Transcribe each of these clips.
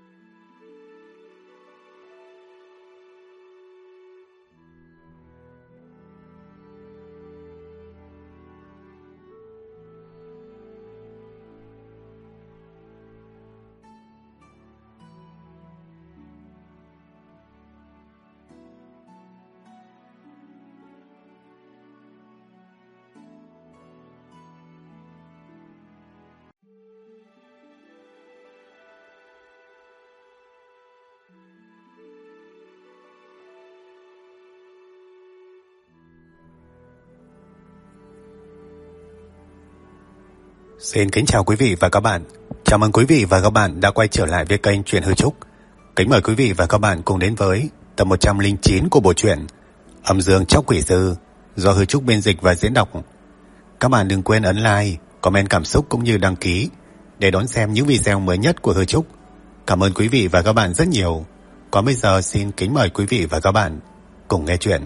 Xin kính chào quý vị và các bạn. Chào mừng quý vị và các bạn đã quay trở lại với kênh Truyện Hư Trúc. Kính mời quý vị và các bạn cùng đến với tập 109 của bộ truyện Âm Dương Tróc Quỷ Sư do Hư Trúc biên dịch và diễn đọc. Các bạn đừng quên ấn like, comment cảm xúc cũng như đăng ký để đón xem những video mới nhất của Hư Trúc. Cảm ơn quý vị và các bạn rất nhiều. Còn bây giờ xin kính mời quý vị và các bạn cùng nghe chuyện.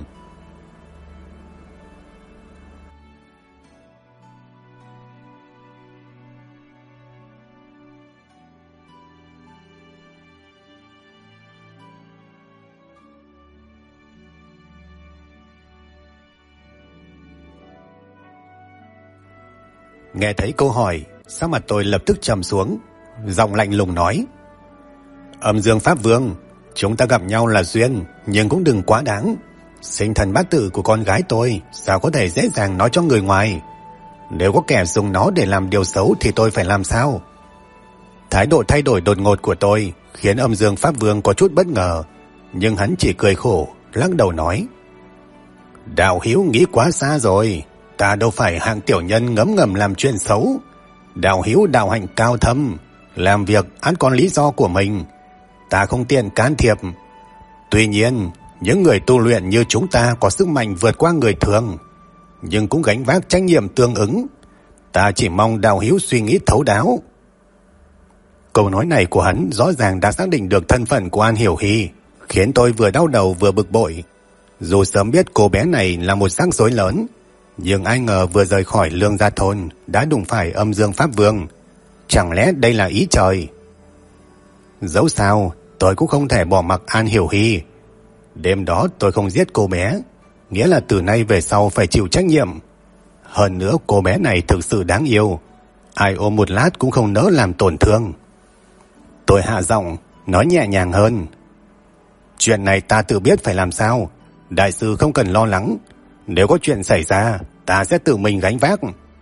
Nghe thấy câu hỏi, sắc mặt tôi lập tức trầm xuống, giọng lạnh lùng nói: Âm Dương Pháp Vương, chúng ta gặp nhau là duyên, nhưng cũng đừng quá đáng. Sinh thần bát tự của con gái tôi sao có thể dễ dàng nói cho người ngoài? Nếu có kẻ dùng nó để làm điều xấu thì tôi phải làm sao? Thái độ thay đổi đột ngột của tôi khiến Âm Dương Pháp Vương có chút bất ngờ, nhưng hắn chỉ cười khổ, lắc đầu nói: Đạo hữu nghĩ quá xa rồi. Ta đâu phải hạng tiểu nhân ngấm ngầm làm chuyện xấu. Đạo hữu đạo hạnh cao thâm, làm việc ăn con lý do của mình, ta không tiện can thiệp. Tuy nhiên, những người tu luyện như chúng ta có sức mạnh vượt qua người thường, nhưng cũng gánh vác trách nhiệm tương ứng. Ta chỉ mong đạo hữu suy nghĩ thấu đáo. Câu nói này của hắn rõ ràng đã xác định được thân phận của An Hiểu Hy, khiến tôi vừa đau đầu vừa bực bội. Dù sớm biết cô bé này là một rắc rối lớn, nhưng ai ngờ vừa rời khỏi Lương Gia Thôn đã đụng phải Âm Dương Pháp Vương. Chẳng lẽ đây là ý trời? Dẫu sao tôi cũng không thể bỏ mặc An Hiểu Hy. Đêm đó tôi không giết cô bé, nghĩa là từ nay về sau phải chịu trách nhiệm. Hơn nữa cô bé này thực sự đáng yêu, ai ôm một lát cũng không nỡ làm tổn thương. Tôi hạ giọng nói nhẹ nhàng hơn: Chuyện này ta tự biết phải làm sao, đại sư không cần lo lắng. Nếu có chuyện xảy ra, ta sẽ tự mình gánh vác.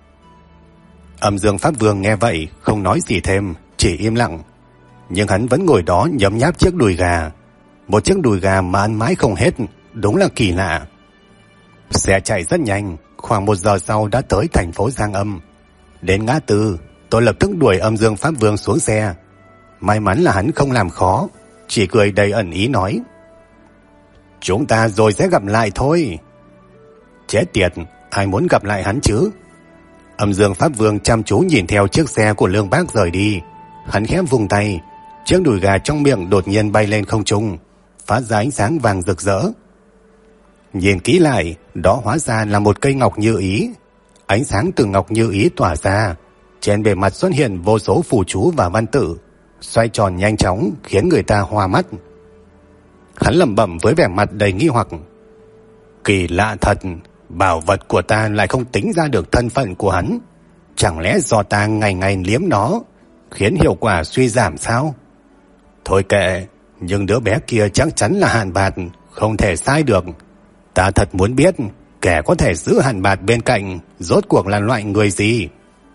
Âm Dương Pháp Vương nghe vậy không nói gì thêm, chỉ im lặng. Nhưng hắn vẫn ngồi đó nhấm nháp chiếc đùi gà. Một chiếc đùi gà mà ăn mãi không hết, đúng là kỳ lạ. Xe chạy rất nhanh, khoảng 1 giờ sau đã tới thành phố Giang Âm. Đến ngã tư, tôi lập tức đuổi Âm Dương Pháp Vương xuống xe. May mắn là hắn không làm khó, chỉ cười đầy ẩn ý nói: Chúng ta rồi sẽ gặp lại thôi. Chết tiệt, ai muốn gặp lại hắn chứ? Âm Dương Pháp Vương chăm chú nhìn theo chiếc xe của Lương Bác rời đi. Hắn khẽ vung tay, chiếc đùi gà trong miệng đột nhiên bay lên không trung, phát ra ánh sáng vàng rực rỡ. Nhìn kỹ lại, đó hóa ra là một cây ngọc như ý. Ánh sáng từ ngọc như ý tỏa ra, trên bề mặt xuất hiện vô số phù chú và văn tự, xoay tròn nhanh chóng khiến người ta hoa mắt. Hắn lẩm bẩm với vẻ mặt đầy nghi hoặc: Kỳ lạ thật, bảo vật của ta lại không tính ra được thân phận của hắn. Chẳng lẽ do ta ngày ngày liếm nó khiến hiệu quả suy giảm sao? Thôi kệ, nhưng đứa bé kia chắc chắn là Hàn Bạt, không thể sai được. Ta thật muốn biết kẻ có thể giữ Hàn Bạt bên cạnh rốt cuộc là loại người gì.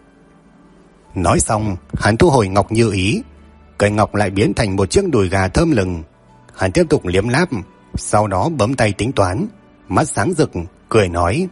Nói xong, hắn thu hồi ngọc như ý. Cây ngọc lại biến thành một chiếc đùi gà thơm lừng. Hắn tiếp tục liếm láp, sau đó bấm tay tính toán, mắt sáng rực, cười nói: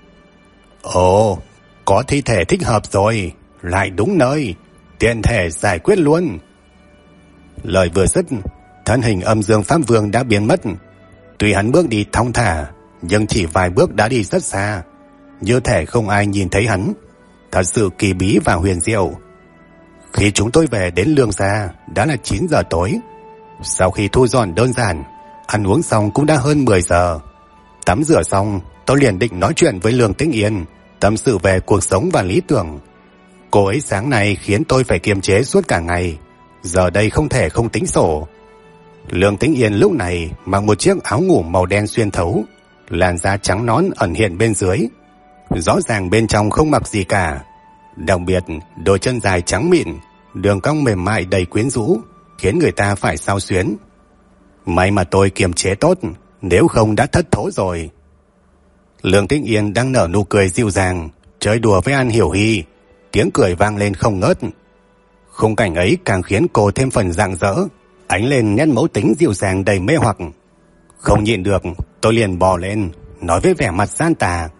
Ồ, có thi thể thích hợp rồi, lại đúng nơi, tiện thể giải quyết luôn. Lời vừa dứt, thân hình Âm Dương Pháp Vương đã biến mất. Tuy hắn bước đi thong thả, nhưng chỉ vài bước đã đi rất xa, như thể không ai nhìn thấy hắn. Thật sự kỳ bí và huyền diệu. Khi chúng tôi về đến Lương Gia đã là 9 giờ tối. Sau khi thu dọn đơn giản, ăn uống xong cũng đã hơn 10 giờ. Tắm rửa xong, tôi liền định nói chuyện với Lương Tĩnh Yên, tâm sự về cuộc sống và lý tưởng. Cô ấy sáng nay khiến tôi phải kiềm chế suốt cả ngày. giờ đây không thể không tính sổ. Lương Tĩnh Yên lúc này mặc một chiếc áo ngủ màu đen xuyên thấu, làn da trắng nõn ẩn hiện bên dưới, rõ ràng bên trong không mặc gì cả. Đặc biệt đôi chân dài trắng mịn, đường cong mềm mại đầy quyến rũ, khiến người ta phải xao xuyến. May mà tôi kiềm chế tốt, nếu không đã thất thố rồi. Lương Tĩnh Yên đang nở nụ cười dịu dàng, chơi đùa với An Hiểu Hy, tiếng cười vang lên không ngớt. Khung cảnh ấy càng khiến cô thêm phần rạng rỡ, ánh lên nét mẫu tính dịu dàng đầy mê hoặc. Không nhịn được, tôi liền bò lên, nói với vẻ mặt gian tà: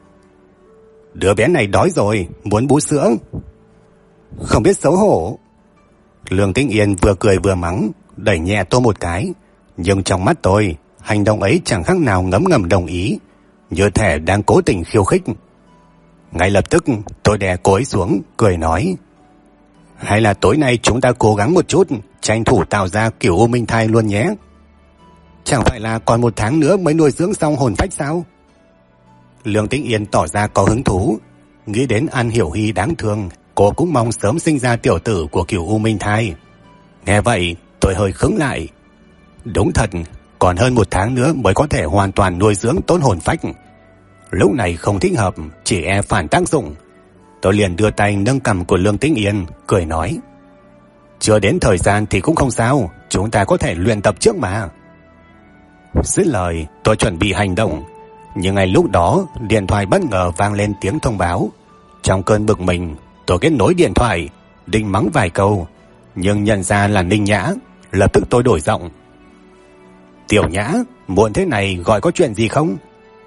"Đứa bé này đói rồi, muốn bú sữa." Không biết xấu hổ. Lương Tĩnh Yên vừa cười vừa mắng, đẩy nhẹ tôi một cái, nhưng trong mắt tôi, hành động ấy chẳng khác nào ngấm ngầm đồng ý, như thể đang cố tình khiêu khích. Ngay lập tức tôi đè cô ấy xuống, cười nói: "Hay là tối nay chúng ta cố gắng một chút, tranh thủ tạo ra kiểu U Minh Thai luôn nhé. Chẳng phải là còn 1 tháng nữa mới nuôi dưỡng xong hồn phách sao?" Lương Tĩnh Yên tỏ ra có hứng thú, nghĩ đến An Hiểu Hy đáng thương, cô cũng mong sớm sinh ra tiểu tử của kiểu U Minh Thai. Nghe vậy tôi hơi khựng lại. Đúng thật, còn hơn 1 tháng nữa mới có thể hoàn toàn nuôi dưỡng tốt hồn phách. Lúc này không thích hợp, chỉ e phản tác dụng. Tôi liền đưa tay nâng cằm của Lương Tĩnh Yên, cười nói: "Chưa đến thời gian thì cũng không sao, chúng ta có thể luyện tập trước mà." Dứt lời, tôi chuẩn bị hành động, nhưng ngay lúc đó điện thoại bất ngờ vang lên tiếng thông báo. Trong cơn bực mình, tôi kết nối điện thoại, định mắng vài câu, nhưng nhận ra là Ninh Nhã, lập tức tôi đổi giọng: "Tiểu Nhã, muộn thế này gọi có chuyện gì không?"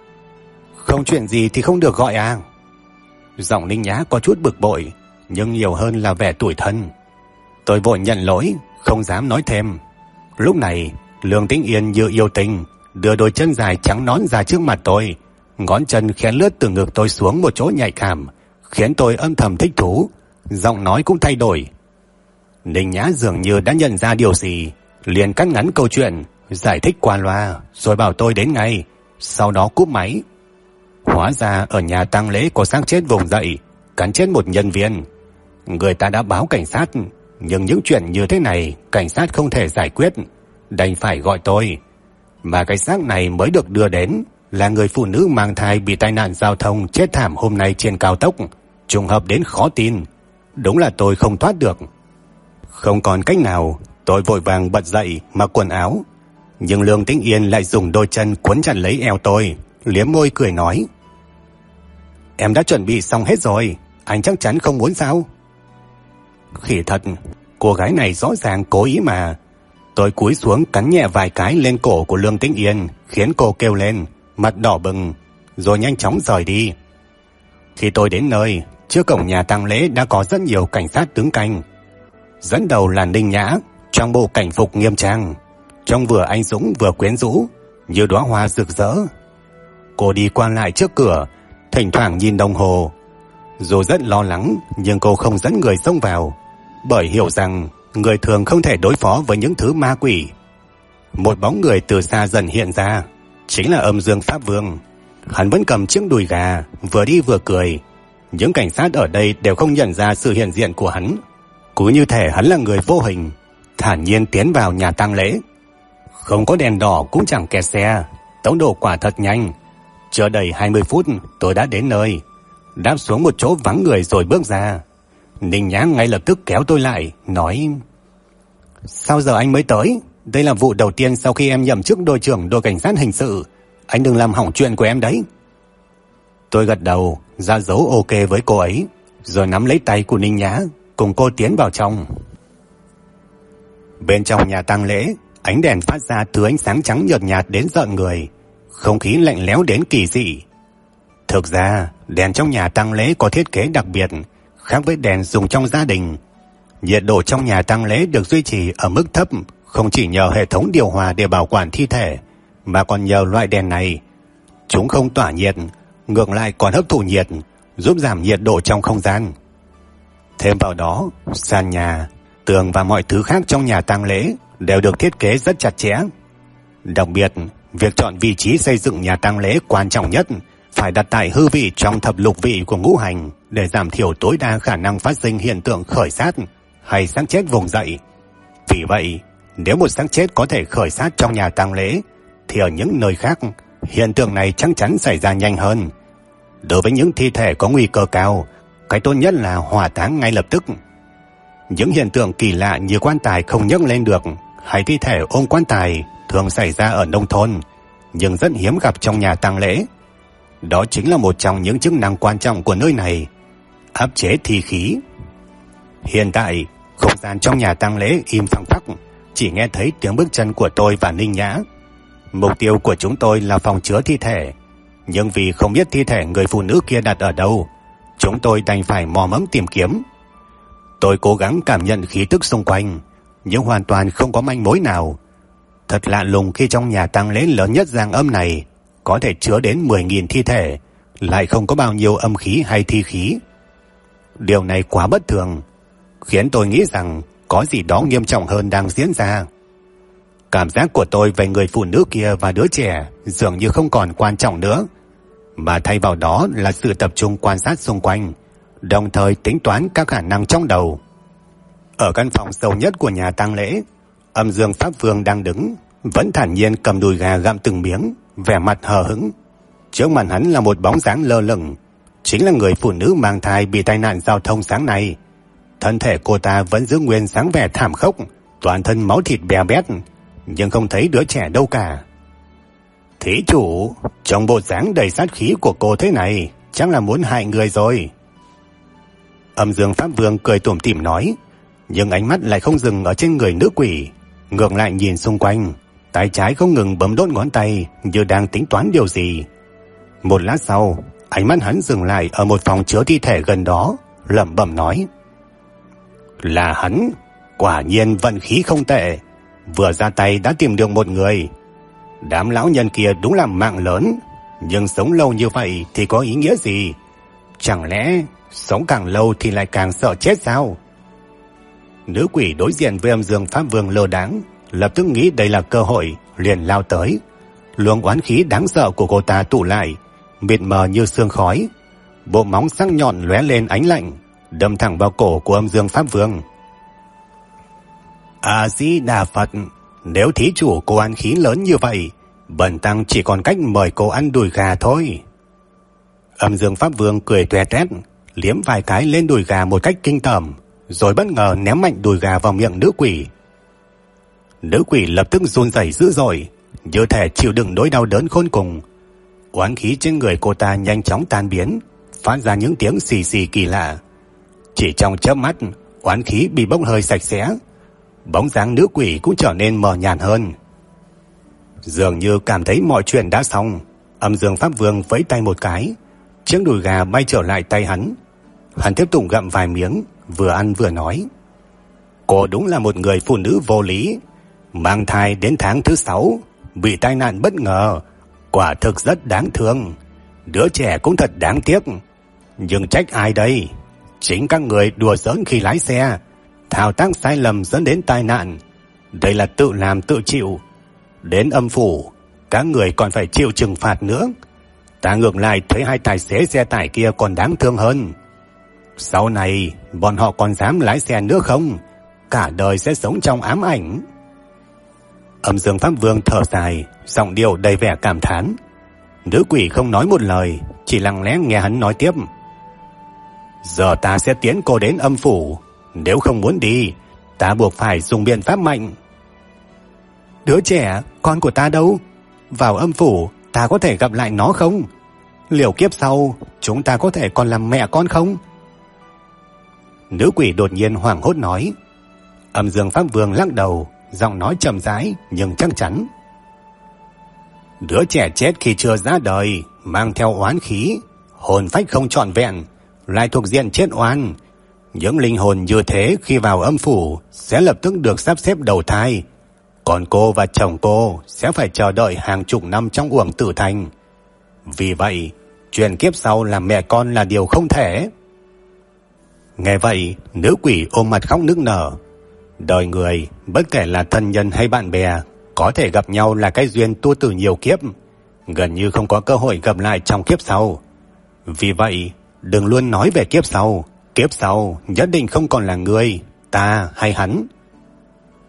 "Không chuyện gì thì không được gọi à?" Giọng Ninh Nhã có chút bực bội, nhưng nhiều hơn là vẻ tủi thân. Tôi vội nhận lỗi, không dám nói thêm. Lúc này Lương Tĩnh Yên như yêu tình, đưa đôi chân dài trắng nõn ra trước mặt tôi, ngón chân khẽ lướt từ ngực tôi xuống một chỗ nhạy cảm, khiến tôi âm thầm thích thú. Giọng nói cũng thay đổi. Ninh Nhã dường như đã nhận ra điều gì, liền cắt ngắn câu chuyện, giải thích qua loa, rồi bảo tôi đến ngay, sau đó cúp máy. Hóa ra ở nhà tang lễ có xác chết vùng dậy, cắn chết một nhân viên. Người ta đã báo cảnh sát, nhưng những chuyện như thế này cảnh sát không thể giải quyết, đành phải gọi tôi. Mà cái xác này mới được đưa đến là người phụ nữ mang thai bị tai nạn giao thông chết thảm hôm nay trên cao tốc, trùng hợp đến khó tin. Đúng là tôi không thoát được. Không còn cách nào, tôi vội vàng bật dậy mặc quần áo, nhưng Lương Tĩnh Yên lại dùng đôi chân quấn chặt lấy eo tôi, liếm môi cười nói: "Em đã chuẩn bị xong hết rồi, anh chắc chắn không muốn sao?" Khỉ thật, cô gái này rõ ràng cố ý mà. Tôi cúi xuống cắn nhẹ vài cái lên cổ của Lương Tĩnh Yên, khiến cô kêu lên, mặt đỏ bừng, rồi nhanh chóng rời đi. Khi tôi đến nơi, trước cổng nhà tang lễ đã có rất nhiều cảnh sát đứng canh. Dẫn đầu là Ninh Nhã, trong bộ cảnh phục nghiêm trang, trông vừa anh dũng vừa quyến rũ, như đóa hoa rực rỡ. Cô đi qua lại trước cửa, thỉnh thoảng nhìn đồng hồ. Dù rất lo lắng, nhưng cô không dẫn người xông vào, bởi hiểu rằng người thường không thể đối phó với những thứ ma quỷ. Một bóng người từ xa dần hiện ra, chính là Âm Dương Pháp Vương. Hắn vẫn cầm chiếc đùi gà, vừa đi vừa cười. Những cảnh sát ở đây đều không nhận ra sự hiện diện của hắn, cứ như thể hắn là người vô hình, thản nhiên tiến vào nhà tang lễ. Không có đèn đỏ cũng chẳng kẹt xe, tốc độ quả thật nhanh. Chưa đầy 20 phút tôi đã đến nơi, đáp xuống một chỗ vắng người rồi bước ra. Ninh Nhã ngay lập tức kéo tôi lại, nói: "Sao giờ anh mới tới? Đây là vụ đầu tiên sau khi em nhậm chức đội trưởng đội cảnh sát hình sự. Anh đừng làm hỏng chuyện của em đấy." Tôi gật đầu, ra dấu ok với cô ấy, rồi nắm lấy tay của Ninh Nhã, cùng cô tiến vào trong. Bên trong nhà tang lễ, ánh đèn phát ra thứ ánh sáng trắng nhợt nhạt đến rợn người, không khí lạnh lẽo đến kỳ dị. Thực ra, đèn trong nhà tang lễ có thiết kế đặc biệt, khác với đèn dùng trong gia đình. Nhiệt độ trong nhà tang lễ được duy trì ở mức thấp, không chỉ nhờ hệ thống điều hòa để bảo quản thi thể, mà còn nhờ loại đèn này. Chúng không tỏa nhiệt, ngược lại còn hấp thụ nhiệt, giúp giảm nhiệt độ trong không gian. Thêm vào đó, sàn nhà, tường và mọi thứ khác trong nhà tang lễ đều được thiết kế rất chặt chẽ. Đặc biệt, việc chọn vị trí xây dựng nhà tang lễ quan trọng nhất phải đặt tại hư vị trong thập lục vị của ngũ hành, để giảm thiểu tối đa khả năng phát sinh hiện tượng khởi sát hay xác chết vùng dậy. Vì vậy, nếu một xác chết có thể khởi sát trong nhà tang lễ, thì ở những nơi khác, hiện tượng này chắc chắn xảy ra nhanh hơn. Đối với những thi thể có nguy cơ cao, cái tốt nhất là hỏa táng ngay lập tức. Những hiện tượng kỳ lạ như quan tài không nhấc lên được hay thi thể ôm quan tài thường xảy ra ở nông thôn, nhưng rất hiếm gặp trong nhà tang lễ. Đó chính là một trong những chức năng quan trọng của nơi này, áp chế thi khí. Hiện tại, không gian trong nhà tang lễ im phăng phắc, chỉ nghe thấy tiếng bước chân của tôi và Ninh Nhã. Mục tiêu của chúng tôi là phòng chứa thi thể, nhưng vì không biết thi thể người phụ nữ kia đặt ở đâu, chúng tôi đành phải mò mẫm tìm kiếm. Tôi cố gắng cảm nhận khí tức xung quanh, nhưng hoàn toàn không có manh mối nào. Thật lạ lùng khi trong nhà tang lễ lớn nhất Giang Âm này có thể chứa đến 10.000 thi thể, lại không có bao nhiêu âm khí hay thi khí. Điều này quá bất thường, khiến tôi nghĩ rằng có gì đó nghiêm trọng hơn đang diễn ra. Cảm giác của tôi về người phụ nữ kia và đứa trẻ dường như không còn quan trọng nữa, mà thay vào đó là sự tập trung quan sát xung quanh, đồng thời tính toán các khả năng trong đầu. Ở căn phòng sâu nhất của nhà tang lễ, Âm Dương Pháp Vương đang đứng, vẫn thản nhiên cầm đùi gà gặm từng miếng, vẻ mặt hờ hững. Trước mặt hắn là một bóng dáng lơ lửng, chính là người phụ nữ mang thai bị tai nạn giao thông sáng nay. Thân thể cô ta vẫn giữ nguyên dáng vẻ thảm khốc, toàn thân máu thịt bè bét, nhưng không thấy đứa trẻ đâu cả. Thí chủ, trong bộ dáng đầy sát khí của cô thế này, chắc là muốn hại người rồi. Âm Dương Pháp Vương cười tủm tỉm nói, nhưng ánh mắt lại không dừng ở trên người nữ quỷ, ngược lại nhìn xung quanh, tay trái không ngừng bấm đốt ngón tay như đang tính toán điều gì. Một lát sau, ánh mắt hắn dừng lại ở một phòng chứa thi thể gần đó, lẩm bẩm nói, là hắn, quả nhiên vận khí không tệ, vừa ra tay đã tìm được một người. Đám lão nhân kia đúng là mạng lớn, nhưng sống lâu như vậy thì có ý nghĩa gì? Chẳng lẽ sống càng lâu thì lại càng sợ chết sao? Nữ quỷ đối diện với Âm Dương Pháp Vương lơ đãng, lập tức nghĩ đây là cơ hội, liền lao tới. Luồng oán khí đáng sợ của cô ta tụ lại, mịt mờ như sương khói, bộ móng sắc nhọn lóe lên ánh lạnh, đâm thẳng vào cổ của Âm Dương Pháp Vương. A Di Đà Phật, nếu thí chủ cô ăn khí lớn như vậy, bần tăng chỉ còn cách mời cô ăn đùi gà thôi. Âm Dương Pháp Vương cười toe toét, liếm vài cái lên đùi gà một cách kinh tởm, rồi bất ngờ ném mạnh đùi gà vào miệng nữ quỷ. Nữ quỷ lập tức run rẩy dữ dội, như thể chịu đựng nỗi đau đớn khôn cùng. Oán khí trên người cô ta nhanh chóng tan biến, phát ra những tiếng xì xì kỳ lạ. Chỉ trong chớp mắt, oán khí bị bốc hơi sạch sẽ, bóng dáng nữ quỷ cũng trở nên mờ nhạt hơn. Dường như cảm thấy mọi chuyện đã xong, Âm Dương Pháp Vương vẫy tay một cái, chiếc đùi gà bay trở lại tay hắn. Hắn tiếp tục gặm vài miếng, vừa ăn vừa nói, cô đúng là một người phụ nữ vô lý, mang thai đến tháng thứ 6, bị tai nạn bất ngờ, quả thực rất đáng thương. Đứa trẻ cũng thật đáng tiếc, nhưng trách ai đây? Chính các người đùa giỡn khi lái xe, thao tác sai lầm dẫn đến tai nạn. Đây là tự làm tự chịu. Đến âm phủ, các người còn phải chịu trừng phạt nữa. Ta ngược lại thấy hai tài xế xe tải kia còn đáng thương hơn. Sau này, bọn họ còn dám lái xe nữa không? Cả đời sẽ sống trong ám ảnh. Âm Dương Pháp Vương thở dài, giọng điệu đầy vẻ cảm thán. Nữ quỷ không nói một lời, chỉ lặng lẽ nghe hắn nói tiếp. Giờ ta sẽ tiến cô đến âm phủ. Nếu không muốn đi, ta buộc phải dùng biện pháp mạnh. Đứa trẻ, con của ta đâu? Vào âm phủ, ta có thể gặp lại nó không? Liệu kiếp sau, chúng ta có thể còn làm mẹ con không? Nữ quỷ đột nhiên hoảng hốt nói. Âm Dương Pháp Vương lắc đầu, giọng nói chậm rãi nhưng chắc chắn. Đứa trẻ chết khi chưa ra đời, mang theo oán khí, hồn phách không trọn vẹn, lại thuộc diện chết oan. Những linh hồn như thế khi vào âm phủ sẽ lập tức được sắp xếp đầu thai. Còn cô và chồng cô sẽ phải chờ đợi hàng chục năm trong uổng tử thành. Vì vậy, chuyển kiếp sau làm mẹ con là điều không thể. Nghe vậy, nữ quỷ ôm mặt khóc nức nở. Đời người, bất kể là thân nhân hay bạn bè, có thể gặp nhau là cái duyên tu từ nhiều kiếp, gần như không có cơ hội gặp lại trong kiếp sau. Vì vậy, đừng luôn nói về kiếp sau nhất định không còn là người, ta hay hắn.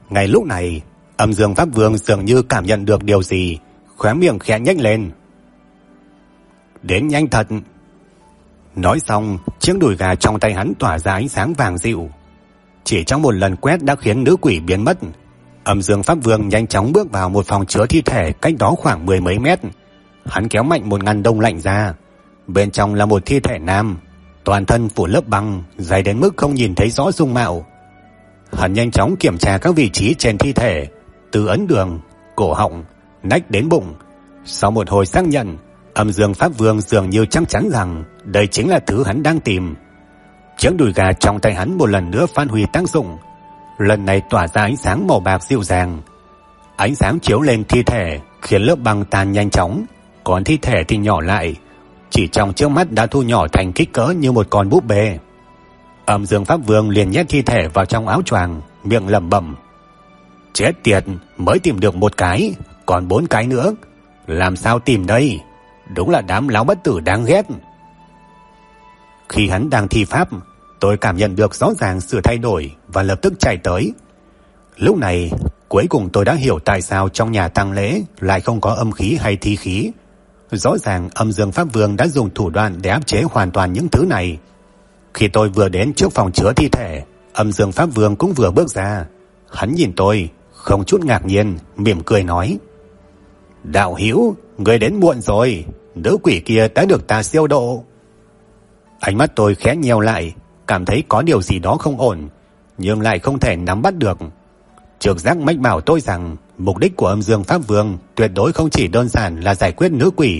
Ngay lúc này, Âm Dương Pháp Vương dường như cảm nhận được điều gì, khóe miệng khẽ nhếch lên. Đến nhanh thật. Nói xong, chiếc đùi gà trong tay hắn tỏa ra ánh sáng vàng dịu. Chỉ trong một lần quét đã khiến nữ quỷ biến mất. Âm Dương Pháp Vương nhanh chóng bước vào một phòng chứa thi thể cách đó khoảng 10 mấy mét. Hắn kéo mạnh một ngăn đông lạnh ra. Bên trong là một thi thể nam, toàn thân phủ lớp băng, dày đến mức không nhìn thấy rõ dung mạo. Hắn nhanh chóng kiểm tra các vị trí trên thi thể, từ ấn đường, cổ họng, nách đến bụng. Sau một hồi xác nhận, Âm Dương Pháp Vương dường như chắc chắn rằng đây chính là thứ hắn đang tìm. Chiếc đùi gà trong tay hắn một lần nữa phát huy tác dụng, lần này tỏa ra ánh sáng màu bạc dịu dàng. Ánh sáng chiếu lên thi thể khiến lớp băng tan nhanh chóng, còn thi thể thì nhỏ lại, chỉ trong trước mắt đã thu nhỏ thành kích cỡ như một con búp bê. Âm Dương Pháp Vương liền nhét thi thể vào trong áo choàng, miệng lẩm bẩm: chết tiệt, mới tìm được một cái, còn 4 cái nữa, làm sao tìm đây? Đúng là đám lão bất tử đáng ghét. Khi hắn đang thi pháp, tôi cảm nhận được rõ ràng sự thay đổi và lập tức chạy tới. Lúc này, cuối cùng tôi đã hiểu tại sao trong nhà tang lễ lại không có âm khí hay thi khí. Rõ ràng Âm Dương Pháp Vương đã dùng thủ đoạn để áp chế hoàn toàn những thứ này. Khi tôi vừa đến trước phòng chứa thi thể, Âm Dương Pháp Vương cũng vừa bước ra. Hắn nhìn tôi, không chút ngạc nhiên, mỉm cười nói: đạo hữu, người đến muộn rồi, nữ quỷ kia đã được ta siêu độ. Ánh mắt tôi khẽ nheo lại, cảm thấy có điều gì đó không ổn, nhưng lại không thể nắm bắt được. Trực giác mách bảo tôi rằng mục đích của Âm Dương Pháp Vương tuyệt đối không chỉ đơn giản là giải quyết nữ quỷ.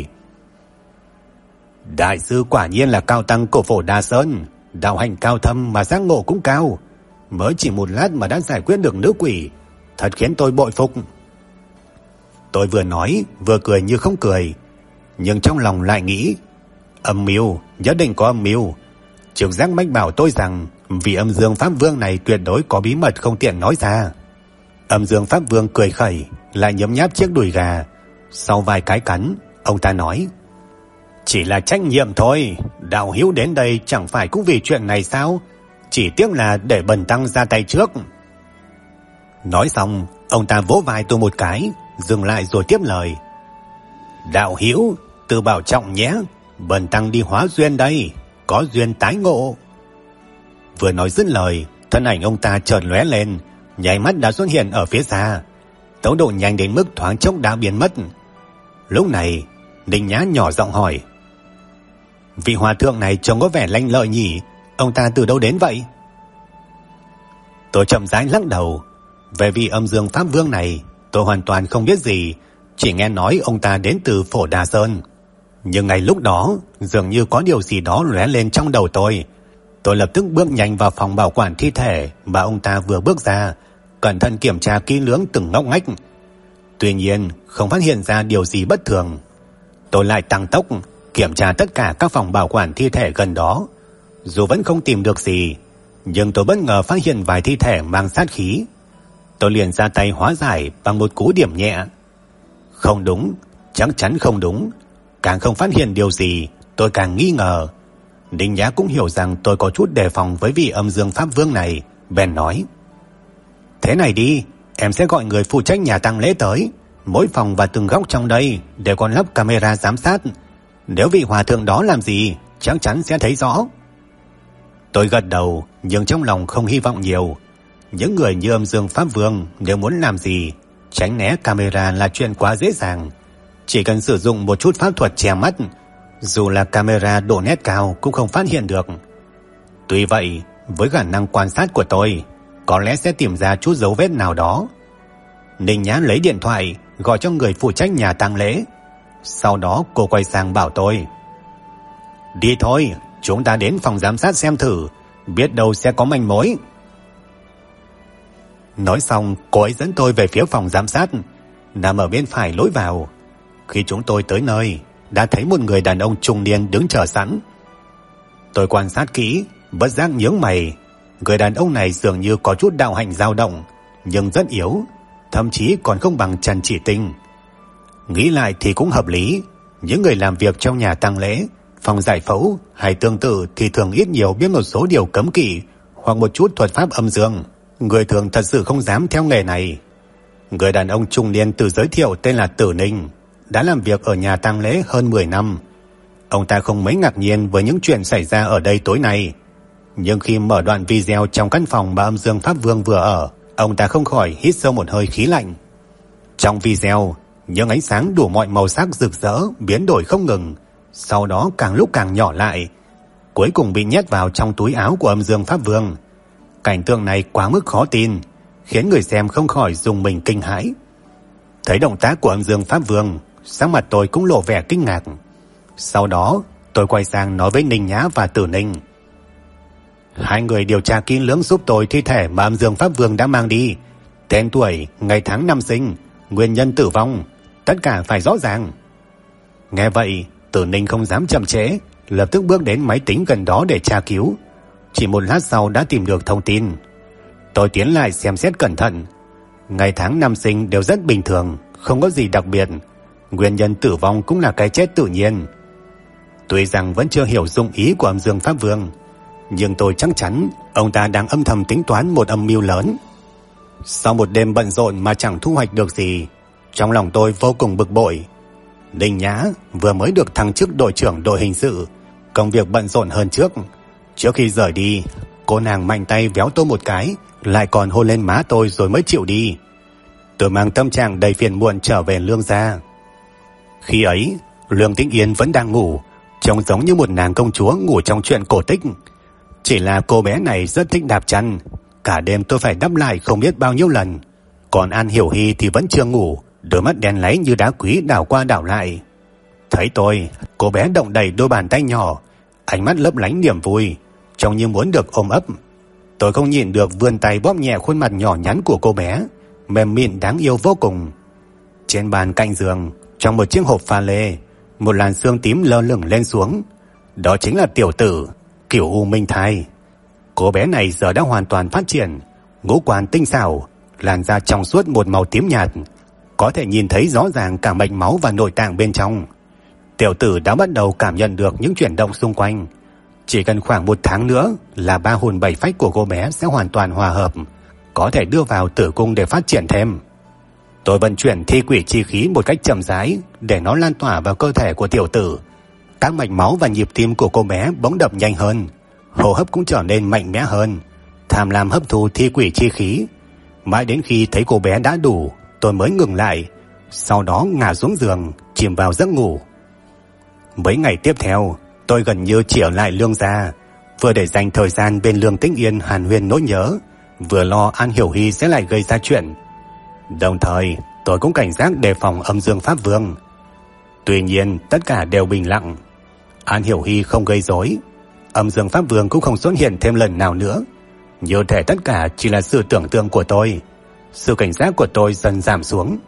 Đại sư quả nhiên là cao tăng của Phổ Đà Sơn, đạo hạnh cao thâm mà giác ngộ cũng cao, mới chỉ một lát mà đã giải quyết được nữ quỷ, thật khiến tôi bội phục. Tôi vừa nói vừa cười như không cười, nhưng trong lòng lại nghĩ âm mưu, nhất định có âm mưu. Trực giác mách bảo tôi rằng vì Âm Dương Pháp Vương này tuyệt đối có bí mật không tiện nói ra. Âm Dương Pháp Vương cười khẩy, lại nhấm nháp chiếc đùi gà. Sau vài cái cắn, ông ta nói: chỉ là trách nhiệm thôi, đạo hữu đến đây chẳng phải cũng vì chuyện này sao? Chỉ tiếc là để bần tăng ra tay trước. Nói xong, ông ta vỗ vai tôi một cái, dừng lại rồi tiếp lời: đạo hữu tự bảo trọng nhé, bần tăng đi hóa duyên đây, có duyên tái ngộ. Vừa nói dứt lời, thân ảnh ông ta chợt lóe lên, nháy mắt đã xuất hiện ở phía xa, tốc độ nhanh đến mức thoáng chốc đã biến mất. Lúc này, Ninh Nhã nhỏ giọng hỏi: vị hòa thượng này trông có vẻ lanh lợi nhỉ, ông ta từ đâu đến vậy? Tôi chậm rãi lắc đầu. Về vị Âm Dương Pháp Vương này, tôi hoàn toàn không biết gì, chỉ nghe nói ông ta đến từ Phổ Đà Sơn. Nhưng ngay lúc đó, dường như có điều gì đó lóe lên trong đầu tôi. Tôi lập tức bước nhanh vào phòng bảo quản thi thể mà ông ta vừa bước ra, cẩn thận kiểm tra kỹ lưỡng từng ngóc ngách. Tuy nhiên, không phát hiện ra điều gì bất thường. Tôi lại tăng tốc, kiểm tra tất cả các phòng bảo quản thi thể gần đó. Dù vẫn không tìm được gì, nhưng tôi bất ngờ phát hiện vài thi thể mang sát khí. Tôi liền ra tay hóa giải bằng một cú điểm nhẹ. Không đúng, chắc chắn không đúng. Càng không phát hiện điều gì, tôi càng nghi ngờ. Ninh Nhã cũng hiểu rằng tôi có chút đề phòng với vị Âm Dương Pháp Vương này, bèn nói: thế này đi, em sẽ gọi người phụ trách nhà tang lễ tới, mỗi phòng và từng góc trong đây đều còn lắp camera giám sát. Nếu vị hòa thượng đó làm gì, chắc chắn sẽ thấy rõ. Tôi gật đầu, nhưng trong lòng không hy vọng nhiều. Những người như Âm Dương Pháp Vương nếu muốn làm gì, tránh né camera là chuyện quá dễ dàng. Chỉ cần sử dụng một chút pháp thuật che mắt, dù là camera độ nét cao cũng không phát hiện được. Tuy vậy, với khả năng quan sát của tôi, có lẽ sẽ tìm ra chút dấu vết nào đó. Ninh Nhã lấy điện thoại gọi cho người phụ trách nhà tang lễ. Sau đó cô quay sang bảo tôi: đi thôi, chúng ta đến phòng giám sát xem thử, biết đâu sẽ có manh mối. Nói xong, cô ấy dẫn tôi về phía phòng giám sát, nằm ở bên phải lối vào. Khi chúng tôi tới nơi, đã thấy một người đàn ông trung niên đứng chờ sẵn. Tôi quan sát kỹ, bất giác nhướng mày. Người đàn ông này dường như có chút đạo hạnh dao động, nhưng rất yếu, thậm chí còn không bằng Trần Chỉ Tinh. Nghĩ lại thì cũng hợp lý. Những người làm việc trong nhà tang lễ, phòng giải phẫu hay tương tự thì thường ít nhiều biết một số điều cấm kỵ hoặc một chút thuật pháp âm dương. người thường thật sự không dám theo nghề này. Người đàn ông trung niên tự giới thiệu tên là Tử Ninh, đã làm việc ở nhà tang lễ hơn 10 năm. Ông ta không mấy ngạc nhiên với những chuyện xảy ra ở đây tối nay. Nhưng khi mở đoạn video trong căn phòng mà Âm Dương Pháp Vương vừa ở, ông ta không khỏi hít sâu một hơi khí lạnh. Trong video, những ánh sáng đủ mọi màu sắc rực rỡ biến đổi không ngừng, sau đó càng lúc càng nhỏ lại, cuối cùng bị nhét vào trong túi áo của Âm Dương Pháp Vương. Cảnh tượng này quá mức khó tin, khiến người xem không khỏi rùng mình kinh hãi. Thấy động tác của Âm Dương Pháp Vương, sắc mặt tôi cũng lộ vẻ kinh ngạc. Sau đó, tôi quay sang nói với Ninh Nhã và Tử Ninh. Hai người điều tra kỹ lưỡng giúp tôi thi thể mà Âm Dương Pháp Vương đã mang đi, tên tuổi, ngày tháng năm sinh, nguyên nhân tử vong, tất cả phải rõ ràng. Nghe vậy, Tử Ninh không dám chậm trễ, lập tức bước đến máy tính gần đó để tra cứu. Chỉ một lát sau đã tìm được thông tin. Tôi tiến lại xem xét cẩn thận. Ngày tháng năm sinh đều rất bình thường, không có gì đặc biệt. Nguyên nhân tử vong cũng là cái chết tự nhiên. Tuy rằng vẫn chưa hiểu dụng ý của Âm Dương Pháp Vương, nhưng tôi chắc chắn ông ta đang âm thầm tính toán một âm mưu lớn. Sau một đêm bận rộn mà chẳng thu hoạch được gì, trong lòng tôi vô cùng bực bội. Ninh Nhã vừa mới được thăng chức đội trưởng đội hình sự, công việc bận rộn hơn trước. Trước khi rời đi, cô nàng mạnh tay véo tôi một cái, lại còn hôn lên má tôi rồi mới chịu đi. Tôi mang tâm trạng đầy phiền muộn trở về Lương gia. Khi ấy, Lương Tĩnh Yên vẫn đang ngủ, trông giống như một nàng công chúa ngủ trong truyện cổ tích. Chỉ là cô bé này rất thích đạp chăn, cả đêm tôi phải đắp lại không biết bao nhiêu lần. Còn An Hiểu Hy thì vẫn chưa ngủ, đôi mắt đen láy như đá quý đảo qua đảo lại. Thấy tôi, cô bé động đẩy đôi bàn tay nhỏ, ánh mắt lấp lánh niềm vui, trông như muốn được ôm ấp. Tôi không nhịn được vươn tay bóp nhẹ khuôn mặt nhỏ nhắn của cô bé, mềm mịn đáng yêu vô cùng. Trên bàn cạnh giường, trong một chiếc hộp pha lê, một làn sương tím lơ lửng lên xuống. Đó chính là tiểu tử Cửu U Minh Thai. Cô bé này giờ đã hoàn toàn phát triển, ngũ quan tinh xảo, làn da trong suốt một màu tím nhạt, có thể nhìn thấy rõ ràng cả mạch máu và nội tạng bên trong. Tiểu tử đã bắt đầu cảm nhận được những chuyển động xung quanh. Chỉ cần khoảng 1 tháng nữa là 3 hồn 7 phách của cô bé sẽ hoàn toàn hòa hợp, có thể đưa vào tử cung để phát triển thêm. Tôi vận chuyển thi quỷ chi khí một cách chậm rãi để nó lan tỏa vào cơ thể của tiểu tử. Các mạch máu và nhịp tim của cô bé bỗng đập nhanh hơn, hô hấp cũng trở nên mạnh mẽ hơn, tham lam hấp thu thi quỷ chi khí. Mãi đến khi thấy cô bé đã đủ, tôi mới ngừng lại, sau đó ngả xuống giường, chìm vào giấc ngủ. Mấy ngày tiếp theo, tôi gần như chỉ ở lại Lương gia, vừa để dành thời gian bên Lương Tĩnh Yên hàn huyên nỗi nhớ, vừa lo An Hiểu Hy sẽ lại gây ra chuyện. Đồng thời, tôi cũng cảnh giác đề phòng Âm Dương Pháp Vương. Tuy nhiên, tất cả đều bình lặng. An Hiểu Hy không gây rối, Âm Dương Pháp Vương cũng không xuất hiện thêm lần nào nữa. Như thể tất cả chỉ là sự tưởng tượng của tôi. Sự cảnh giác của tôi dần giảm xuống.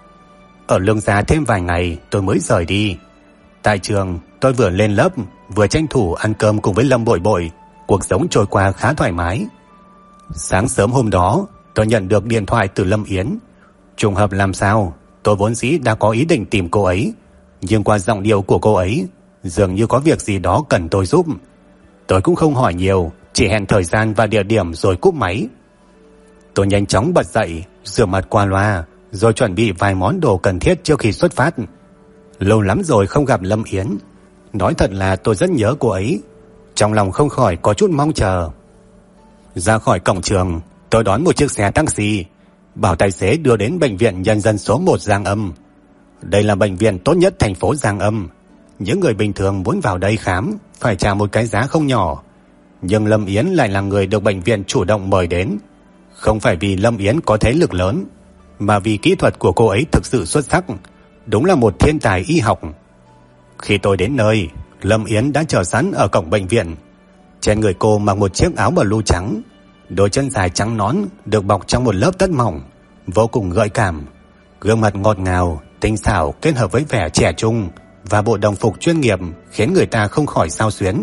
Ở Lương gia thêm vài ngày tôi mới rời đi. Tại trường, tôi vừa lên lớp, vừa tranh thủ ăn cơm cùng với Lâm Bội Bội. Cuộc sống trôi qua khá thoải mái. Sáng sớm hôm đó, tôi nhận được điện thoại từ Lâm Yến. Trùng hợp làm sao, tôi vốn dĩ đã có ý định tìm cô ấy, nhưng qua giọng điệu của cô ấy, dường như có việc gì đó cần tôi giúp. Tôi cũng không hỏi nhiều, chỉ hẹn thời gian và địa điểm rồi cúp máy. Tôi nhanh chóng bật dậy, rửa mặt qua loa, rồi chuẩn bị vài món đồ cần thiết trước khi xuất phát. Lâu lắm rồi không gặp Lâm Yến, nói thật là tôi rất nhớ cô ấy, trong lòng không khỏi có chút mong chờ. Ra khỏi cổng trường, tôi đón một chiếc xe taxi, bảo tài xế đưa đến bệnh viện nhân dân số 1 Giang Âm. Đây là bệnh viện tốt nhất thành phố Giang Âm. Những người bình thường muốn vào đây khám phải trả một cái giá không nhỏ, nhưng Lâm Yến lại là người được bệnh viện chủ động mời đến. Không phải vì Lâm Yến có thế lực lớn, mà vì kỹ thuật của cô ấy thực sự xuất sắc, đúng là một thiên tài y học. Khi tôi đến nơi, Lâm Yến đã chờ sẵn ở cổng bệnh viện. Trên người cô mặc một chiếc áo blue trắng, đôi chân dài trắng nõn được bọc trong một lớp tất mỏng, vô cùng gợi cảm. Gương mặt ngọt ngào, tinh xảo kết hợp với vẻ trẻ trung và bộ đồng phục chuyên nghiệp khiến người ta không khỏi xao xuyến.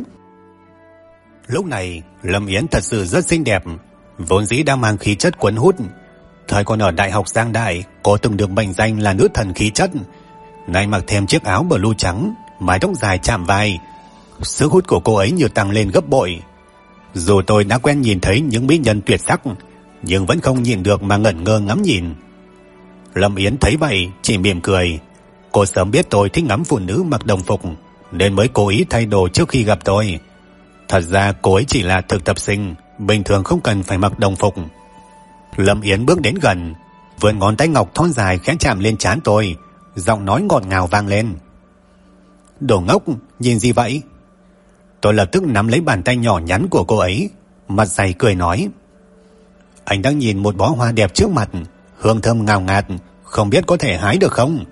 Lúc này, Lâm Yến thật sự rất xinh đẹp, vốn dĩ đang mang khí chất cuốn hút. Thời còn ở Đại học Giang Đại, cô từng được mệnh danh là nữ thần khí chất. Nay mặc thêm chiếc áo blue trắng, mái tóc dài chạm vai, sức hút của cô ấy như tăng lên gấp bội. Dù tôi đã quen nhìn thấy những mỹ nhân tuyệt sắc, nhưng vẫn không nhìn được mà ngẩn ngơ ngắm nhìn. Lâm Yến thấy vậy chỉ mỉm cười. Cô sớm biết tôi thích ngắm phụ nữ mặc đồng phục nên mới cố ý thay đồ trước khi gặp tôi. Thật ra cô ấy chỉ là thực tập sinh, bình thường không cần phải mặc đồng phục. Lâm Yến bước đến gần, vươn ngón tay ngọc thon dài khẽ chạm lên trán tôi, giọng nói ngọt ngào vang lên. Đồ ngốc, nhìn gì vậy? Tôi lập tức nắm lấy bàn tay nhỏ nhắn của cô ấy, mặt dày cười nói. Anh đang nhìn một bó hoa đẹp trước mặt, hương thơm ngào ngạt, không biết có thể hái được không?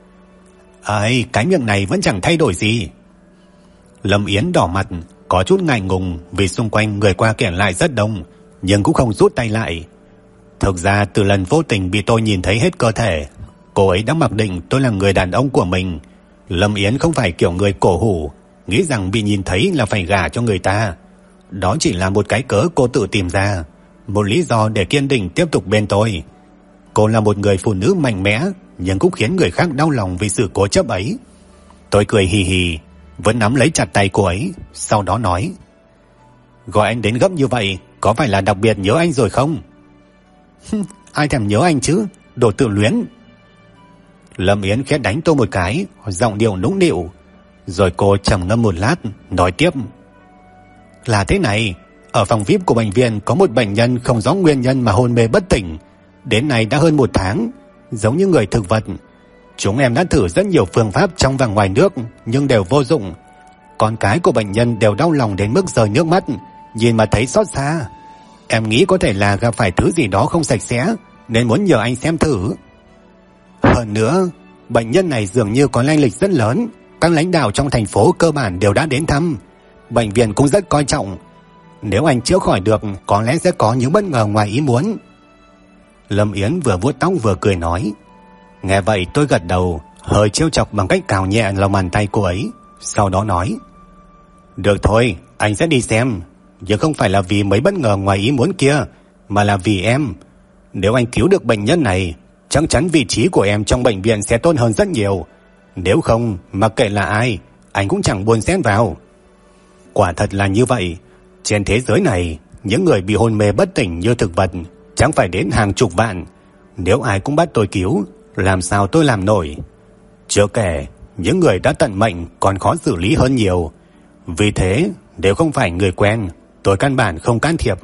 Ấy, cái miệng này vẫn chẳng thay đổi gì. Lâm Yến đỏ mặt, có chút ngại ngùng vì xung quanh người qua kẻ lại rất đông, nhưng cũng không rút tay lại. Thực ra từ lần vô tình bị tôi nhìn thấy hết cơ thể, cô ấy đã mặc định tôi là người đàn ông của mình. Lâm Yến không phải kiểu người cổ hủ, nghĩ rằng bị nhìn thấy là phải gả cho người ta. Đó chỉ là một cái cớ cô tự tìm ra, một lý do để kiên định tiếp tục bên tôi. Cô là một người phụ nữ mạnh mẽ, nhưng cũng khiến người khác đau lòng vì sự cố chấp ấy. Tôi cười hì hì, vẫn nắm lấy chặt tay cô ấy, sau đó nói. Gọi anh đến gấp như vậy, có phải là đặc biệt nhớ anh rồi không? Ai thèm nhớ anh chứ, đồ tự luyến. Lâm Yến khẽ đánh tôi một cái, giọng điệu nũng nịu. Rồi cô trầm ngâm một lát, nói tiếp. Là thế này, ở phòng VIP của bệnh viện có một bệnh nhân không rõ nguyên nhân mà hôn mê bất tỉnh. Đến nay đã hơn 1 tháng, giống như người thực vật. Chúng em đã thử rất nhiều phương pháp trong và ngoài nước, nhưng đều vô dụng. Con cái của bệnh nhân đều đau lòng đến mức rơi nước mắt, nhìn mà thấy xót xa. Em nghĩ có thể là gặp phải thứ gì đó không sạch sẽ, nên muốn nhờ anh xem thử. Hơn nữa, bệnh nhân này dường như có lai lịch rất lớn. Các lãnh đạo trong thành phố cơ bản đều đã đến thăm. Bệnh viện cũng rất coi trọng. Nếu anh chữa khỏi được, có lẽ sẽ có những bất ngờ ngoài ý muốn. Lâm Yến vừa vuốt tóc vừa cười nói. Nghe vậy tôi gật đầu, hơi trêu chọc bằng cách cào nhẹ lòng bàn tay cô ấy, sau đó nói. Được thôi, anh sẽ đi xem. Nhưng không phải là vì mấy bất ngờ ngoài ý muốn kia, mà là vì em. Nếu anh cứu được bệnh nhân này, chắc chắn vị trí của em trong bệnh viện sẽ tốt hơn rất nhiều. Nếu không, mặc kệ là ai, anh cũng chẳng buồn xen vào. Quả thật là như vậy. Trên thế giới này, những người bị hôn mê bất tỉnh như thực vật chẳng phải đến hàng chục vạn. Nếu ai cũng bắt tôi cứu, làm sao tôi làm nổi? Chưa kể, những người đã tận mệnh còn khó xử lý hơn nhiều. Vì thế, nếu không phải người quen, tôi căn bản không can thiệp.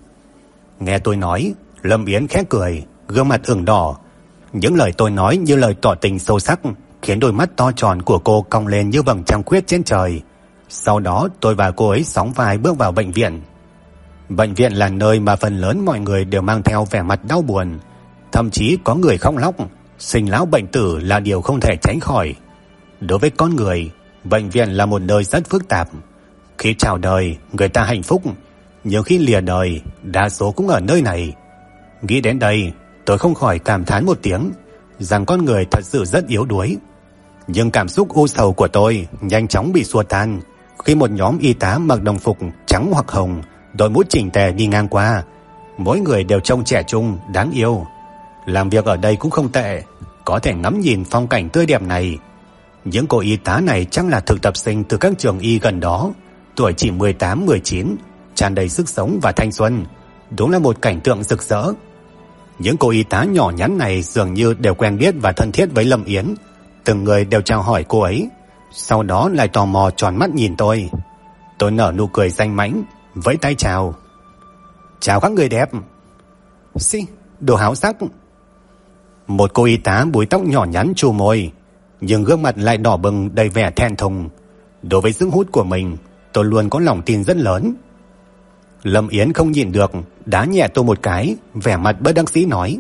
Nghe tôi nói, Lâm Yến khẽ cười, gương mặt ửng đỏ. Những lời tôi nói như lời tỏ tình sâu sắc, khiến đôi mắt to tròn của cô cong lên như vầng trăng khuyết trên trời. Sau đó tôi và cô ấy sóng vai bước vào bệnh viện. Bệnh viện là nơi mà phần lớn mọi người đều mang theo vẻ mặt đau buồn. Thậm chí có người khóc lóc. Sinh lão bệnh tử là điều không thể tránh khỏi. Đối với con người, bệnh viện là một nơi rất phức tạp. Khi chào đời, người ta hạnh phúc, nhưng khi lìa đời, đa số cũng ở nơi này. Nghĩ đến đây, tôi không khỏi cảm thán một tiếng, rằng con người thật sự rất yếu đuối. Nhưng cảm xúc u sầu của tôi nhanh chóng bị xua tan khi một nhóm y tá mặc đồng phục trắng hoặc hồng, đội mũ chỉnh tề đi ngang qua. Mỗi người đều trông trẻ trung, đáng yêu. Làm việc ở đây cũng không tệ, có thể ngắm nhìn phong cảnh tươi đẹp này. Những cô y tá này chắc là thực tập sinh từ các trường y gần đó, tuổi chỉ 18-19, tràn đầy sức sống và thanh xuân. Đúng là một cảnh tượng rực rỡ. Những cô y tá nhỏ nhắn này dường như đều quen biết và thân thiết với Lâm Yến. Từng người đều chào hỏi cô ấy, sau đó lại tò mò tròn mắt nhìn tôi. Tôi nở nụ cười danh mãnh, vẫy tay chào. Chào các người đẹp. Xì, đồ háo sắc. Một cô y tá búi tóc nhỏ nhắn chu môi, nhưng gương mặt lại đỏ bừng đầy vẻ thẹn thùng. Đối với sức hút của mình, tôi luôn có lòng tin rất lớn. Lâm Yến không nhịn được, đá nhẹ tôi một cái, vẻ mặt bất đắc dĩ nói.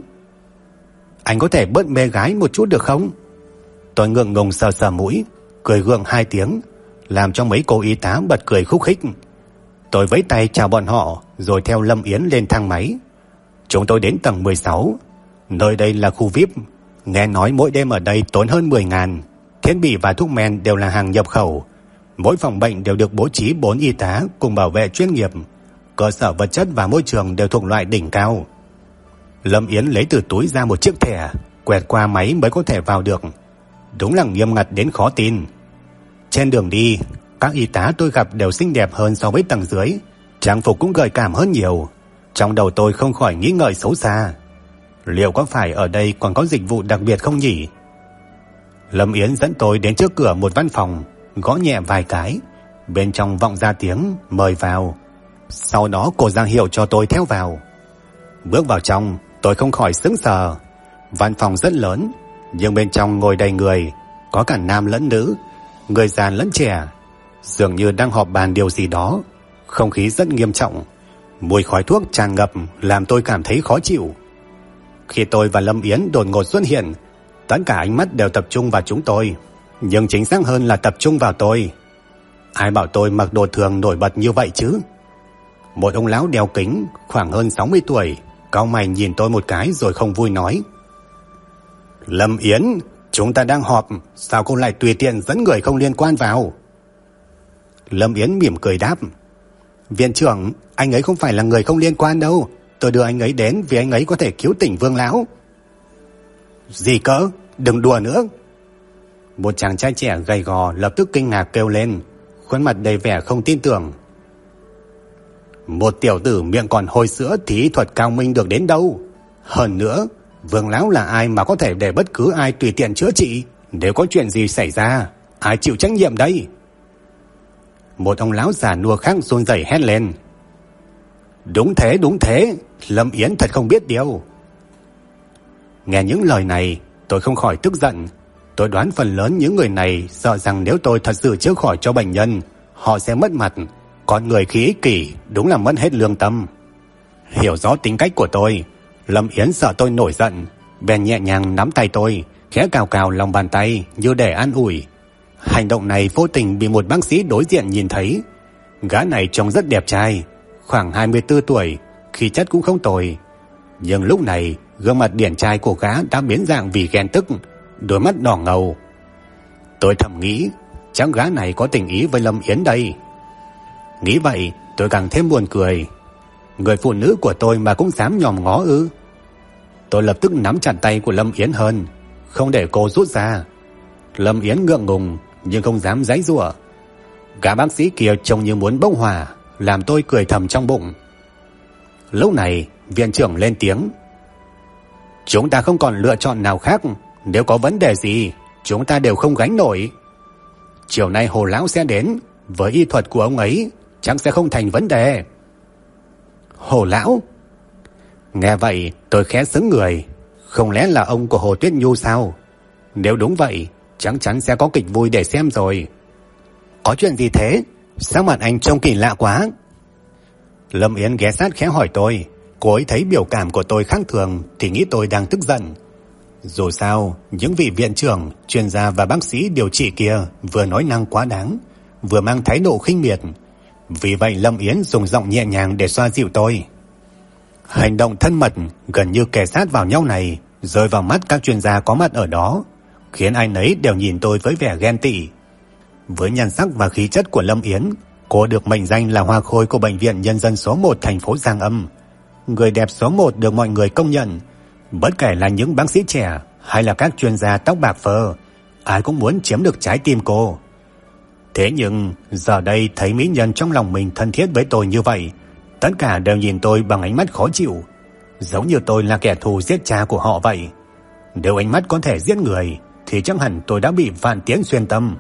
Anh có thể bớt mê gái một chút được không? Tôi ngượng ngùng sờ sờ mũi, cười gượng 2 tiếng, làm cho mấy cô y tá bật cười khúc khích. Tôi vẫy tay chào bọn họ, rồi theo Lâm Yến lên thang máy. Chúng tôi đến tầng 16. Nơi đây là khu VIP. Nghe nói mỗi đêm ở đây tốn hơn 10.000. Thiết bị và thuốc men đều là hàng nhập khẩu. Mỗi phòng bệnh đều được bố trí 4 y tá cùng bảo vệ chuyên nghiệp. Cơ sở vật chất và môi trường đều thuộc loại đỉnh cao. Lâm Yến lấy từ túi ra một chiếc thẻ, quẹt qua máy mới có thể vào được. Đúng là nghiêm ngặt đến khó tin. Trên đường đi, các y tá tôi gặp đều xinh đẹp hơn so với tầng dưới, trang phục cũng gợi cảm hơn nhiều. Trong đầu tôi không khỏi nghĩ ngợi xấu xa. Liệu có phải ở đây còn có dịch vụ đặc biệt không nhỉ? Lâm Yến dẫn tôi đến trước cửa một văn phòng, gõ nhẹ vài cái. Bên trong vọng ra tiếng mời vào. Sau đó cô ra hiệu cho tôi theo vào. Bước vào trong, tôi không khỏi sững sờ. Văn phòng rất lớn, nhưng bên trong ngồi đầy người, có cả nam lẫn nữ, người già lẫn trẻ, dường như đang họp bàn điều gì đó. Không khí rất nghiêm trọng, mùi khói thuốc tràn ngập làm tôi cảm thấy khó chịu. Khi tôi và Lâm Yến đột ngột xuất hiện, tất cả ánh mắt đều tập trung vào chúng tôi, nhưng chính xác hơn là tập trung vào tôi. Ai bảo tôi mặc đồ thường nổi bật như vậy chứ? Một ông lão đeo kính, khoảng hơn 60 tuổi, cau mày nhìn tôi một cái rồi không vui nói: Lâm Yến, chúng ta đang họp, sao cô lại tùy tiện dẫn người không liên quan vào? Lâm Yến mỉm cười đáp: Viện trưởng, anh ấy không phải là người không liên quan đâu. Tôi đưa anh ấy đến vì anh ấy có thể cứu tỉnh Vương lão. Gì cơ? Đừng đùa nữa. Một chàng trai trẻ gầy gò lập tức kinh ngạc kêu lên, khuôn mặt đầy vẻ không tin tưởng. Một tiểu tử miệng còn hôi sữa thì y thuật cao minh được đến đâu? Hơn nữa, Vương lão là ai mà có thể để bất cứ ai tùy tiện chữa trị? Nếu có chuyện gì xảy ra, ai chịu trách nhiệm đây? Một ông lão già nua khác run rẩy hét lên: Đúng thế, Lâm Yến thật không biết điều. Nghe những lời này, tôi không khỏi tức giận. Tôi đoán phần lớn những người này sợ rằng nếu tôi thật sự chữa khỏi cho bệnh nhân, họ sẽ mất mặt. Con người khi ích kỷ đúng là mất hết lương tâm. Hiểu rõ tính cách của tôi, Lâm Yến sợ tôi nổi giận, bèn nhẹ nhàng nắm tay tôi, khẽ cào cào lòng bàn tay như để an ủi. Hành động này vô tình bị một bác sĩ đối diện nhìn thấy. Gã này trông rất đẹp trai, khoảng 24 tuổi, khí chất cũng không tồi. Nhưng lúc này, gương mặt điển trai của gã đã biến dạng vì ghen tức, đôi mắt đỏ ngầu. Tôi thầm nghĩ, chắc gã này có tình ý với Lâm Yến đây. Nghĩ vậy, tôi càng thêm buồn cười. Người phụ nữ của tôi mà cũng dám nhòm ngó ư? Tôi lập tức nắm chặt tay của Lâm Yến hơn, không để cô rút ra. Lâm Yến ngượng ngùng nhưng không dám giãy giụa. Gã bác sĩ kia trông như muốn bốc hỏa, làm tôi cười thầm trong bụng. Lúc này, viện trưởng lên tiếng: Chúng ta không còn lựa chọn nào khác. Nếu có vấn đề gì, chúng ta đều không gánh nổi. Chiều nay Hồ lão sẽ đến, với y thuật của ông ấy chắc sẽ không thành vấn đề. Hồ lão? Nghe vậy, tôi khẽ sững người. Không lẽ là ông của Hồ Tuyết Nhu sao? Nếu đúng vậy, chắc chắn sẽ có kịch vui để xem rồi. Có chuyện gì thế? Sao mặt anh trông kỳ lạ quá? Lâm Yến ghé sát khẽ hỏi tôi. Cô ấy thấy biểu cảm của tôi khác thường thì nghĩ tôi đang tức giận. Dù sao, những vị viện trưởng, chuyên gia và bác sĩ điều trị kia vừa nói năng quá đáng, vừa mang thái độ khinh miệt. Vì vậy Lâm Yến dùng giọng nhẹ nhàng để xoa dịu tôi. Hành động thân mật gần như kề sát vào nhau này rơi vào mắt các chuyên gia có mặt ở đó, khiến ai nấy đều nhìn tôi với vẻ ghen tị. Với nhan sắc và khí chất của Lâm Yến, cô được mệnh danh là hoa khôi của bệnh viện nhân dân số 1 thành phố Giang Âm, người đẹp số 1 được mọi người công nhận. Bất kể là những bác sĩ trẻ hay là các chuyên gia tóc bạc phơ, ai cũng muốn chiếm được trái tim cô. Thế nhưng giờ đây thấy mỹ nhân trong lòng mình thân thiết với tôi như vậy, tất cả đều nhìn tôi bằng ánh mắt khó chịu, giống như tôi là kẻ thù giết cha của họ vậy. Nếu ánh mắt có thể giết người thì chắc hẳn tôi đã bị vạn tiễn xuyên tâm.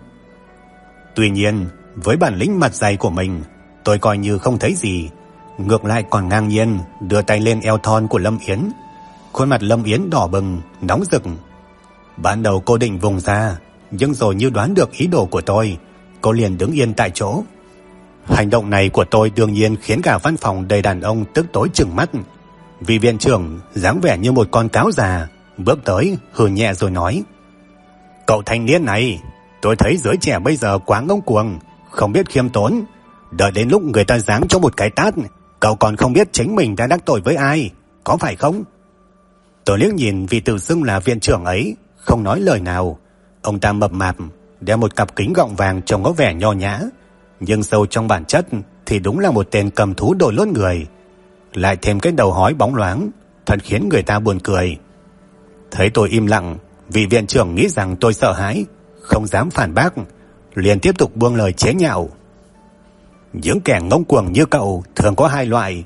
Tuy nhiên, với bản lĩnh mặt dày của mình, tôi coi như không thấy gì, ngược lại còn ngang nhiên đưa tay lên eo thon của Lâm Yến. Khuôn mặt Lâm Yến đỏ bừng, nóng rực. Ban đầu cô định vùng ra, nhưng rồi như đoán được ý đồ của tôi, cô liền đứng yên tại chỗ. Hành động này của tôi đương nhiên khiến cả văn phòng đầy đàn ông tức tối trừng mắt. Vì viện trưởng dáng vẻ như một con cáo già bước tới hừ nhẹ rồi nói: Cậu thanh niên này, tôi thấy giới trẻ bây giờ quá ngông cuồng, không biết khiêm tốn. Đợi đến lúc người ta giáng cho một cái tát, cậu còn không biết chính mình đã đắc tội với ai, có phải không? Tôi liếc nhìn vị tự xưng là viện trưởng ấy, không nói lời nào. Ông ta mập mạp, đeo một cặp kính gọng vàng trông có vẻ nho nhã, nhưng sâu trong bản chất thì đúng là một tên cầm thú đội lốt người. Lại thêm cái đầu hói bóng loáng, thật khiến người ta buồn cười. Thấy tôi im lặng, vị viện trưởng nghĩ rằng tôi sợ hãi, không dám phản bác, liền tiếp tục buông lời chế nhạo: Những kẻ ngông cuồng như cậu thường có hai loại.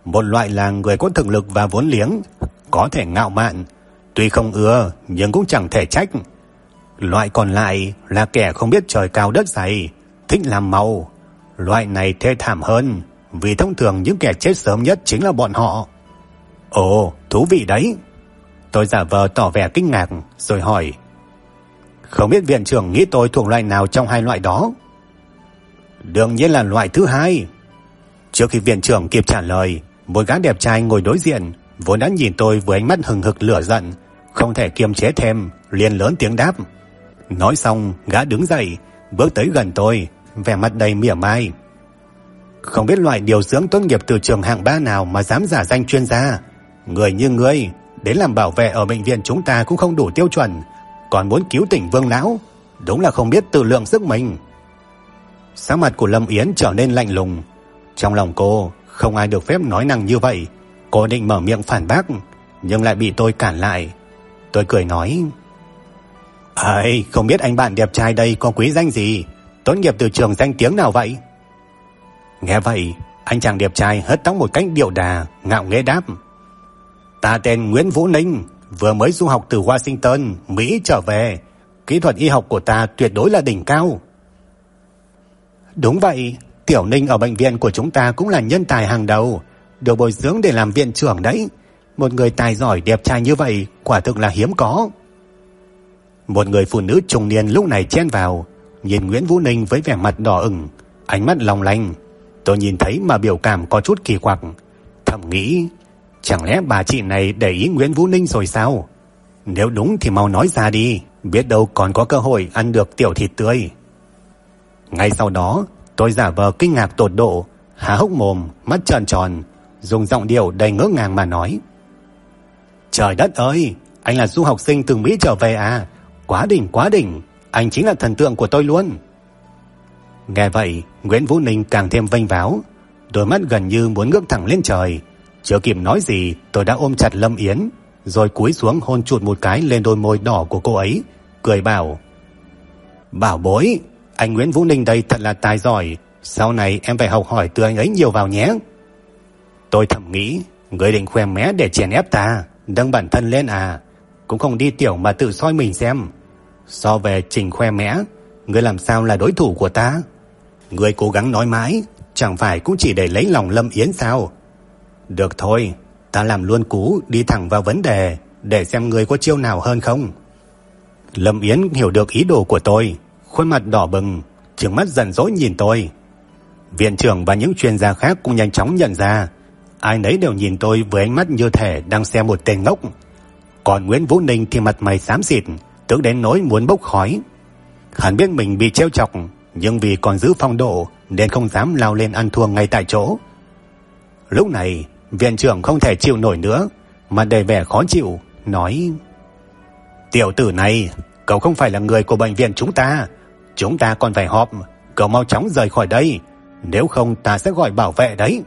Một loại là người có thực lực và vốn liếng, có thể ngạo mạn, tuy không ưa nhưng cũng chẳng thể trách. Loại còn lại là kẻ không biết trời cao đất dày, thích làm màu. Loại này thê thảm hơn, vì thông thường những kẻ chết sớm nhất chính là bọn họ. Ồ, thú vị đấy. Tôi giả vờ tỏ vẻ kinh ngạc rồi hỏi, không biết viện trưởng nghĩ tôi thuộc loại nào trong hai loại đó? Đương nhiên là loại thứ hai. Trước khi viện trưởng kịp trả lời, một gã đẹp trai ngồi đối diện vốn đã nhìn tôi với ánh mắt hừng hực lửa giận, không thể kiềm chế thêm, liền lớn tiếng đáp. Nói xong, gã đứng dậy, bước tới gần tôi, vẻ mặt đầy mỉa mai. Không biết loại điều dưỡng tốt nghiệp từ trường hạng 3 nào mà dám giả danh chuyên gia. Người như ngươi, đến làm bảo vệ ở bệnh viện chúng ta cũng không đủ tiêu chuẩn, còn muốn cứu tỉnh Vương lão, đúng là không biết tự lượng sức mình. Sắc mặt của Lâm Yến trở nên lạnh lùng. Trong lòng cô không ai được phép nói năng như vậy. Cô định mở miệng phản bác, nhưng lại bị tôi cản lại. Tôi cười nói, không biết anh bạn đẹp trai đây có quý danh gì, tốt nghiệp từ trường danh tiếng nào vậy? Nghe vậy, anh chàng đẹp trai hất tóc một cách điệu đà, ngạo nghễ đáp, ta tên Nguyễn Vũ Ninh, vừa mới du học từ Washington, Mỹ trở về. Kỹ thuật y học của ta tuyệt đối là đỉnh cao. Đúng vậy, Tiểu Ninh ở bệnh viện của chúng ta cũng là nhân tài hàng đầu, được bồi dưỡng để làm viện trưởng đấy. Một người tài giỏi đẹp trai như vậy quả thực là hiếm có. Một người phụ nữ trung niên lúc này chen vào, nhìn Nguyễn Vũ Ninh với vẻ mặt đỏ ửng, ánh mắt long lanh. Tôi nhìn thấy mà biểu cảm có chút kỳ quặc, thầm nghĩ, chẳng lẽ bà chị này để ý Nguyễn Vũ Ninh rồi sao? Nếu đúng thì mau nói ra đi, biết đâu còn có cơ hội ăn được tiểu thịt tươi. Ngay sau đó, tôi giả vờ kinh ngạc tột độ, há hốc mồm, mắt tròn tròn, dùng giọng điệu đầy ngỡ ngàng mà nói, trời đất ơi, anh là du học sinh từ Mỹ trở về à? Quá đỉnh, anh chính là thần tượng của tôi luôn. Nghe vậy, Nguyễn Vũ Ninh càng thêm vênh váo, đôi mắt gần như muốn ngước thẳng lên trời. Chưa kịp nói gì, tôi đã ôm chặt Lâm Yến, rồi cúi xuống hôn chụt một cái lên đôi môi đỏ của cô ấy, cười bảo, bảo bối, anh Nguyễn Vũ Ninh đây thật là tài giỏi, sau này em phải học hỏi từ anh ấy nhiều vào nhé. Tôi thầm nghĩ, người định khoe mẽ để chèn ép ta, nâng bản thân lên à? Cũng không đi tiểu mà tự soi mình xem. So về trình khoe mẽ, người làm sao là đối thủ của ta? Người cố gắng nói mãi, chẳng phải cũng chỉ để lấy lòng Lâm Yến sao? Được thôi, ta làm luôn cú đi thẳng vào vấn đề, để xem người có chiêu nào hơn không. Lâm Yến hiểu được ý đồ của tôi, khuôn mặt đỏ bừng, trừng mắt giận dỗi nhìn tôi. Viện trưởng và những chuyên gia khác cũng nhanh chóng nhận ra, ai nấy đều nhìn tôi với ánh mắt như thể đang xem một tên ngốc. Còn Nguyễn Vũ Ninh thì mặt mày xám xịt, tức đến nỗi muốn bốc khói. Hắn biết mình bị trêu chọc, nhưng vì còn giữ phong độ nên không dám lao lên ăn thua ngay tại chỗ. Lúc này, viện trưởng không thể chịu nổi nữa, mà đầy vẻ khó chịu, nói, tiểu tử này, cậu không phải là người của bệnh viện chúng ta còn phải họp, cậu mau chóng rời khỏi đây, nếu không ta sẽ gọi bảo vệ đấy.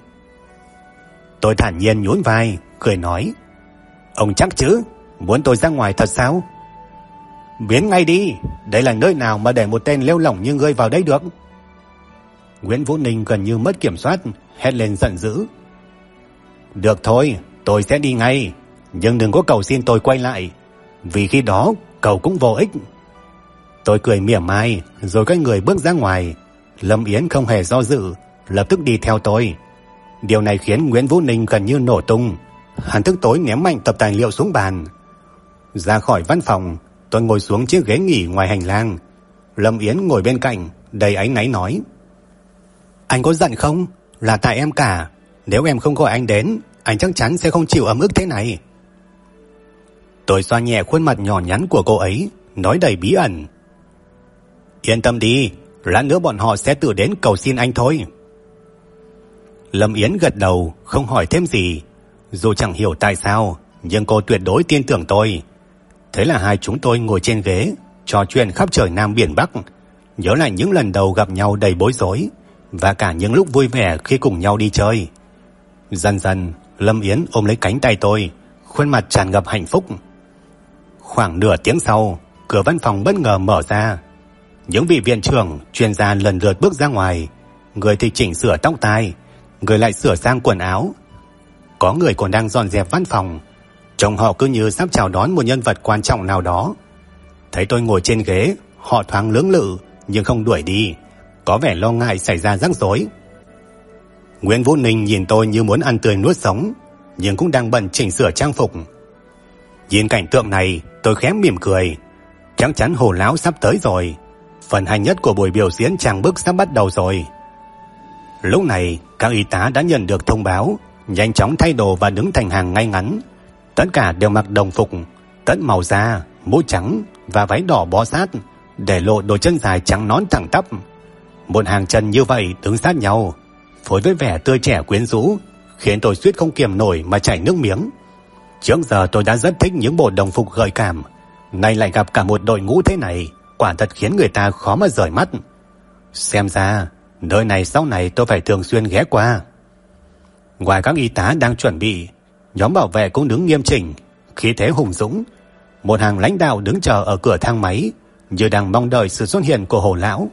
Tôi thản nhiên nhún vai, cười nói, ông chắc chứ, muốn tôi ra ngoài thật sao? Biến ngay đi, đây là nơi nào mà để một tên lêu lỏng như ngươi vào đây được? Nguyễn Vũ Ninh gần như mất kiểm soát, hét lên giận dữ. Được thôi, tôi sẽ đi ngay, nhưng đừng có cầu xin tôi quay lại, vì khi đó cậu cũng vô ích. Tôi cười mỉa mai, rồi các người bước ra ngoài. Lâm Yến không hề do dự, lập tức đi theo tôi. Điều này khiến Nguyễn Vũ Ninh gần như nổ tung. Hắn tức tối ném mạnh tập tài liệu xuống bàn. Ra khỏi văn phòng, tôi ngồi xuống chiếc ghế nghỉ ngoài hành lang. Lâm Yến ngồi bên cạnh, đầy áy náy nói, anh có giận không? Là tại em cả. Nếu em không gọi anh đến, anh chắc chắn sẽ không chịu ấm ức thế này. Tôi xoa nhẹ khuôn mặt nhỏ nhắn của cô ấy, nói đầy bí ẩn, yên tâm đi, lát nữa bọn họ sẽ tự đến cầu xin anh thôi. Lâm Yến gật đầu, không hỏi thêm gì. Dù chẳng hiểu tại sao, nhưng cô tuyệt đối tin tưởng tôi. Thế là hai chúng tôi ngồi trên ghế, trò chuyện khắp trời Nam biển Bắc, nhớ lại những lần đầu gặp nhau đầy bối rối, và cả những lúc vui vẻ khi cùng nhau đi chơi. Dần dần, Lâm Yến ôm lấy cánh tay tôi, khuôn mặt tràn ngập hạnh phúc. Khoảng nửa tiếng sau, cửa văn phòng bất ngờ mở ra. Những vị viện trưởng, chuyên gia lần lượt bước ra ngoài. Người thì chỉnh sửa tóc tai, người lại sửa sang quần áo. có người còn đang dọn dẹp văn phòng, trông họ cứ như sắp chào đón một nhân vật quan trọng nào đó. Thấy tôi ngồi trên ghế, họ thoáng lưỡng lự nhưng không đuổi đi, có vẻ lo ngại xảy ra rắc rối. Nguyễn Vũ Ninh nhìn tôi như muốn ăn tươi nuốt sống, nhưng cũng đang bận chỉnh sửa trang phục. Nhìn cảnh tượng này, tôi khẽ mỉm cười. Chắc chắn Hồ lão sắp tới rồi. Phần hay nhất của buổi biểu diễn trang bức sắp bắt đầu rồi. Lúc này, các y tá đã nhận được thông báo, nhanh chóng thay đồ và đứng thành hàng ngay ngắn. Tất cả đều mặc đồng phục, tất màu da, mũ trắng và váy đỏ bó sát, để lộ đôi chân dài trắng nõn thẳng tắp. Một hàng chân như vậy đứng sát nhau, phối với vẻ tươi trẻ quyến rũ, khiến tôi suýt không kiềm nổi mà chảy nước miếng. Trước giờ tôi đã rất thích những bộ đồng phục gợi cảm, nay lại gặp cả một đội ngũ thế này, quả thật khiến người ta khó mà rời mắt. Xem ra nơi này sau này tôi phải thường xuyên ghé qua. Ngoài các y tá đang chuẩn bị, nhóm bảo vệ cũng đứng nghiêm chỉnh, khí thế hùng dũng. Một hàng lãnh đạo đứng chờ ở cửa thang máy, như đang mong đợi sự xuất hiện của Hồ lão.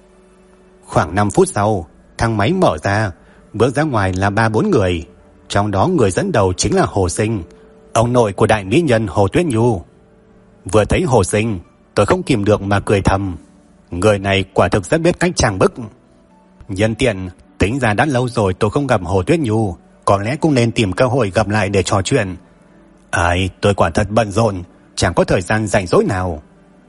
Khoảng 5 phút sau, thang máy mở ra, bước ra ngoài là 3-4 người, trong đó người dẫn đầu chính là Hồ Sinh, ông nội của đại mỹ nhân Hồ Tuyết Nhu. Vừa thấy Hồ Sinh, tôi không kìm được mà cười thầm. Người này quả thực rất biết cách trang bức. Nhân tiện, tính ra đã lâu rồi tôi không gặp Hồ Tuyết Nhu, có lẽ cũng nên tìm cơ hội gặp lại để trò chuyện. Tôi quả thật bận rộn, chẳng có thời gian rảnh rỗi nào.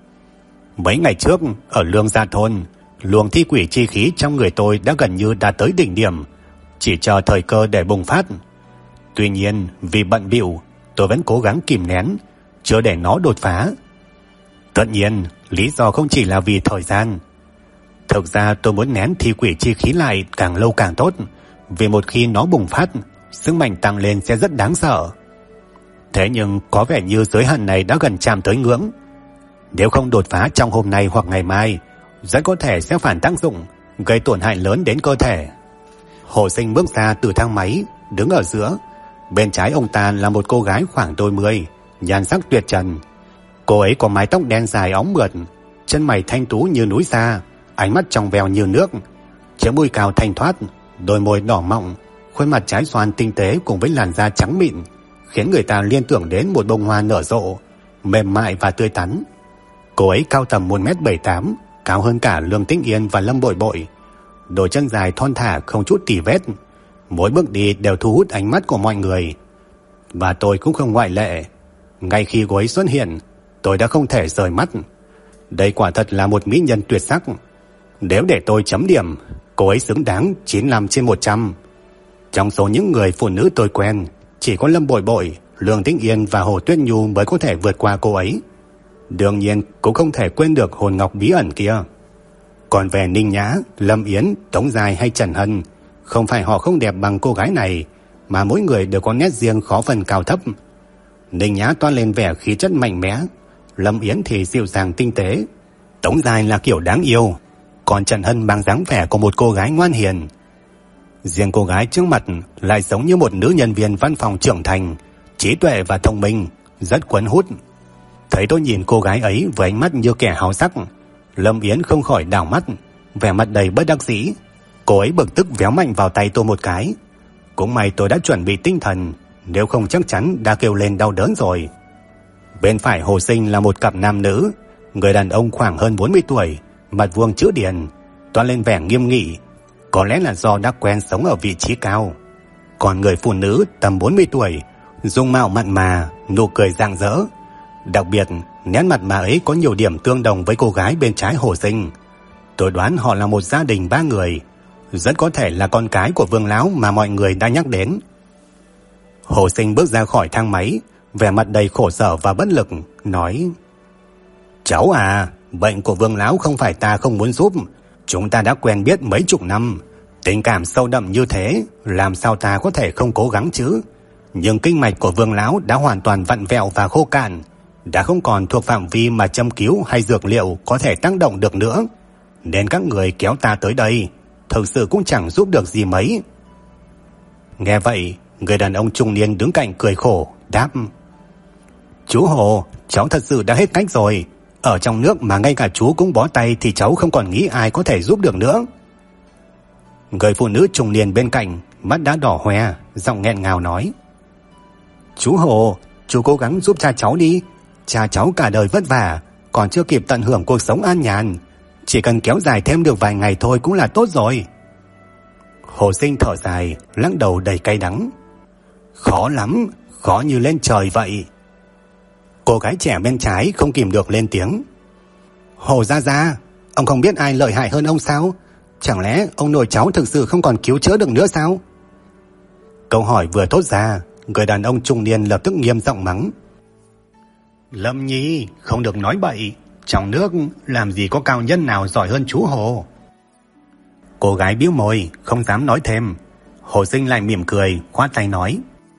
Mấy ngày trước, ở Lương Gia Thôn, luồng thi quỷ chi khí trong người tôi đã gần như đạt tới đỉnh điểm, chỉ chờ thời cơ để bùng phát. Tuy nhiên, vì bận bịu, tôi vẫn cố gắng kìm nén, chưa để nó đột phá. Tất nhiên, lý do không chỉ là vì thời gian. Thực ra tôi muốn nén thi quỷ chi khí lại càng lâu càng tốt, vì một khi nó bùng phát, sức mạnh tăng lên sẽ rất đáng sợ. Thế nhưng có vẻ như giới hạn này đã gần chạm tới ngưỡng. Nếu không đột phá trong hôm nay hoặc ngày mai, rất có thể sẽ phản tác dụng, gây tổn hại lớn đến cơ thể. Hồ Sinh bước ra từ thang máy, đứng ở giữa. Bên trái ông ta là một cô gái khoảng đôi mươi, nhan sắc tuyệt trần. Cô ấy có mái tóc đen dài óng mượt, chân mày thanh tú như núi xa, ánh mắt trong veo như nước, chiếc mũi cao thanh thoát, đôi môi đỏ mọng, khuôn mặt trái xoan tinh tế cùng với làn da trắng mịn, khiến người ta liên tưởng đến một bông hoa nở rộ, mềm mại và tươi tắn. Cô ấy cao tầm 1m78, cao hơn cả Lương Tĩnh Yên và Lâm Bội Bội. Đôi chân dài thon thả không chút tì vết, mỗi bước đi đều thu hút ánh mắt của mọi người. Và tôi cũng không ngoại lệ. Ngay khi cô ấy xuất hiện, tôi đã không thể rời mắt. Đây quả thật là một mỹ nhân tuyệt sắc. Nếu để tôi chấm điểm, cô ấy xứng đáng 95/100. Trong số những người phụ nữ tôi quen, chỉ có Lâm Bội Bội, Lương Tĩnh Yên và Hồ Tuyết Nhu mới có thể vượt qua cô ấy. Đương nhiên cũng không thể quên được hồn ngọc bí ẩn kia. Còn về Ninh Nhã, Lâm Yến, Tống Giai hay Trần Hân, không phải họ không đẹp bằng cô gái này, mà mỗi người đều có nét riêng khó phân cao thấp. Ninh Nhã toát lên vẻ khí chất mạnh mẽ, Lâm Yến thì dịu dàng tinh tế, Tống Giai là kiểu đáng yêu, còn Trần Hân mang dáng vẻ của một cô gái ngoan hiền. Riêng cô gái trước mặt lại giống như một nữ nhân viên văn phòng trưởng thành, trí tuệ và thông minh, rất cuốn hút. Thấy tôi nhìn cô gái ấy với ánh mắt như kẻ háo sắc, Lâm Yến không khỏi đảo mắt, vẻ mặt đầy bất đắc dĩ. Cô ấy bực tức véo mạnh vào tay tôi một cái. Cũng may tôi đã chuẩn bị tinh thần, nếu không chắc chắn đã kêu lên đau đớn rồi. Bên phải Hồ Sinh là một cặp nam nữ, người đàn ông khoảng hơn 40 tuổi, mặt vuông chữ điền, toát lên vẻ nghiêm nghị, có lẽ là do đã quen sống ở vị trí cao. Còn người phụ nữ tầm 40 tuổi, dung mạo mặn mà, nụ cười rạng rỡ. Đặc biệt, nét mặt bà ấy có nhiều điểm tương đồng với cô gái bên trái Hồ Sinh. Tôi đoán họ là một gia đình 3 người, rất có thể là con cái của Vương lão mà mọi người đã nhắc đến. Hồ Sinh bước ra khỏi thang máy, vẻ mặt đầy khổ sở và bất lực, nói: "Cháu à, bệnh của Vương lão không phải ta không muốn giúp, chúng ta đã quen biết mấy chục năm, tình cảm sâu đậm như thế, làm sao ta có thể không cố gắng chứ? Nhưng kinh mạch của Vương lão đã hoàn toàn vặn vẹo và khô cạn, đã không còn thuộc phạm vi mà châm cứu hay dược liệu có thể tác động được nữa, nên các người kéo ta tới đây thực sự cũng chẳng giúp được gì mấy." Nghe vậy, người đàn ông trung niên đứng cạnh cười khổ, đáp: "Chú Hồ, cháu thật sự đã hết cách rồi. Ở trong nước mà ngay cả chú cũng bó tay thì cháu không còn nghĩ ai có thể giúp được nữa." Người phụ nữ trung niên bên cạnh, mắt đã đỏ hoe, giọng nghẹn ngào nói: Chú Hồ, chú cố gắng giúp cha cháu đi. Cha cháu cả đời vất vả, còn chưa kịp tận hưởng cuộc sống an nhàn. Chỉ cần kéo dài thêm được vài ngày thôi cũng là tốt rồi. Hồ Sinh thở dài, lắc đầu đầy cay đắng. Khó lắm, khó như lên trời vậy. Cô gái trẻ bên trái không kìm được lên tiếng. Hồ Gia Gia, ông không biết ai lợi hại hơn ông sao? Chẳng lẽ ông nội cháu thực sự không còn cứu chữa được nữa sao? Câu hỏi vừa thốt ra, người đàn ông trung niên lập tức nghiêm giọng mắng. Lâm Nhi, không được nói bậy. Trong nước làm gì có cao nhân nào giỏi hơn chú Hồ. Cô gái bĩu môi, không dám nói thêm. Hồ Sinh lại mỉm cười, khoát tay nói.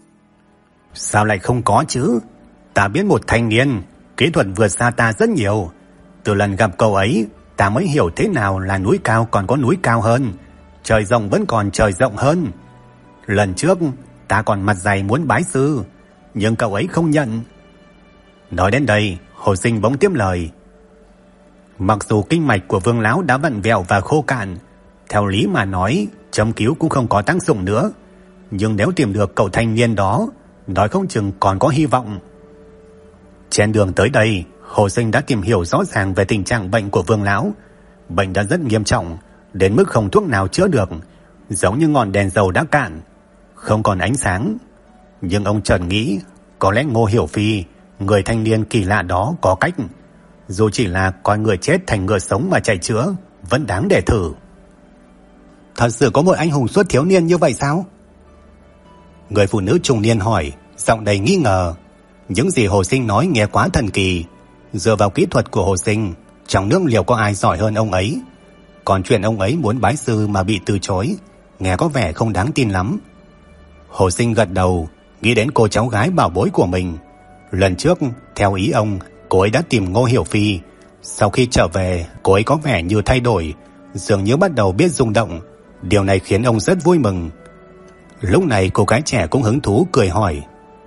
Sao lại không có chứ? Ta biết một thanh niên, kỹ thuật vượt xa ta rất nhiều. Từ lần gặp cậu ấy, ta mới hiểu thế nào là núi cao còn có núi cao hơn, trời rộng vẫn còn trời rộng hơn. Lần trước, ta còn mặt dày muốn bái sư, nhưng cậu ấy không nhận. Nói đến đây, Hồ Sinh bỗng tiếp lời. Mặc dù kinh mạch của Vương lão đã vặn vẹo và khô cạn, theo lý mà nói, châm cứu cũng không có tác dụng nữa. Nhưng nếu tìm được cậu thanh niên đó, nói không chừng còn có hy vọng. Trên đường tới đây, Hồ Sinh đã tìm hiểu rõ ràng về tình trạng bệnh của Vương lão. Bệnh đã rất nghiêm trọng, đến mức không thuốc nào chữa được, giống như ngọn đèn dầu đã cạn, không còn ánh sáng. Nhưng ông chợt nghĩ, có lẽ Ngô Hiểu Phi, người thanh niên kỳ lạ đó có cách. Dù chỉ là coi người chết thành người sống mà chạy chữa, vẫn đáng để thử. Thật sự có một anh hùng xuất thiếu niên như vậy sao? Người phụ nữ trung niên hỏi, giọng đầy nghi ngờ. Những gì Hồ Sinh nói nghe quá thần kỳ. Dựa vào kỹ thuật của Hồ Sinh, trong nước liệu có ai giỏi hơn ông ấy? Còn chuyện ông ấy muốn bái sư mà bị từ chối, nghe có vẻ không đáng tin lắm. Hồ Sinh gật đầu, nghĩ đến cô cháu gái bảo bối của mình. Lần trước, theo ý ông, cô ấy đã tìm Ngô Hiểu Phi. Sau khi trở về, cô ấy có vẻ như thay đổi, dường như bắt đầu biết rung động. Điều này khiến ông rất vui mừng. Lúc này cô gái trẻ cũng hứng thú cười hỏi.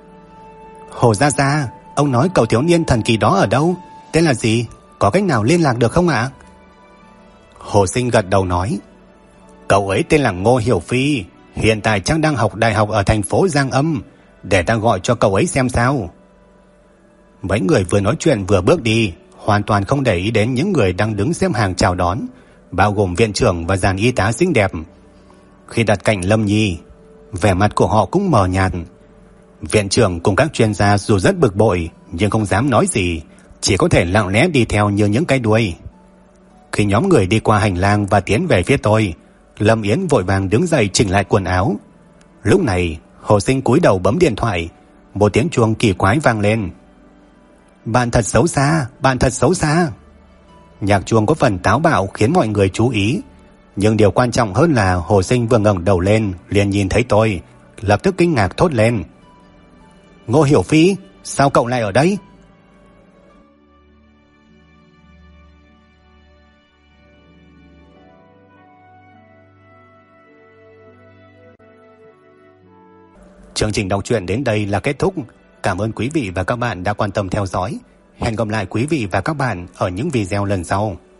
Hồ Gia Gia, ông nói cậu thiếu niên thần kỳ đó ở đâu? Tên là gì? Có cách nào liên lạc được không ạ? Hồ Sinh gật đầu nói. Cậu ấy tên là Ngô Hiểu Phi, hiện tại chắc đang học đại học ở thành phố Giang Âm. Để ta gọi cho cậu ấy xem sao. Mấy người vừa nói chuyện vừa bước đi, hoàn toàn không để ý đến những người đang đứng xếp hàng chào đón, bao gồm viện trưởng và dàn y tá xinh đẹp. Khi đặt cạnh Lâm Nhi, vẻ mặt của họ cũng mờ nhạt. Viện trưởng cùng các chuyên gia dù rất bực bội nhưng không dám nói gì, chỉ có thể lặng lẽ đi theo như những cái đuôi. Khi nhóm người đi qua hành lang và tiến về phía tôi, Lâm Yến vội vàng đứng dậy chỉnh lại quần áo. Lúc này, Hồ Sinh cúi đầu bấm điện thoại, một tiếng chuông kỳ quái vang lên. Bạn thật xấu xa, bạn thật xấu xa. Nhạc chuông có phần táo bạo khiến mọi người chú ý, nhưng điều quan trọng hơn là Hồ Sinh vừa ngẩng đầu lên liền nhìn thấy tôi, lập tức kinh ngạc thốt lên. Ngô Hiểu Phi, sao cậu lại ở đây? Chương trình đọc truyện đến đây là kết thúc. Cảm ơn quý vị và các bạn đã quan tâm theo dõi. Hẹn gặp lại quý vị và các bạn ở những video lần sau.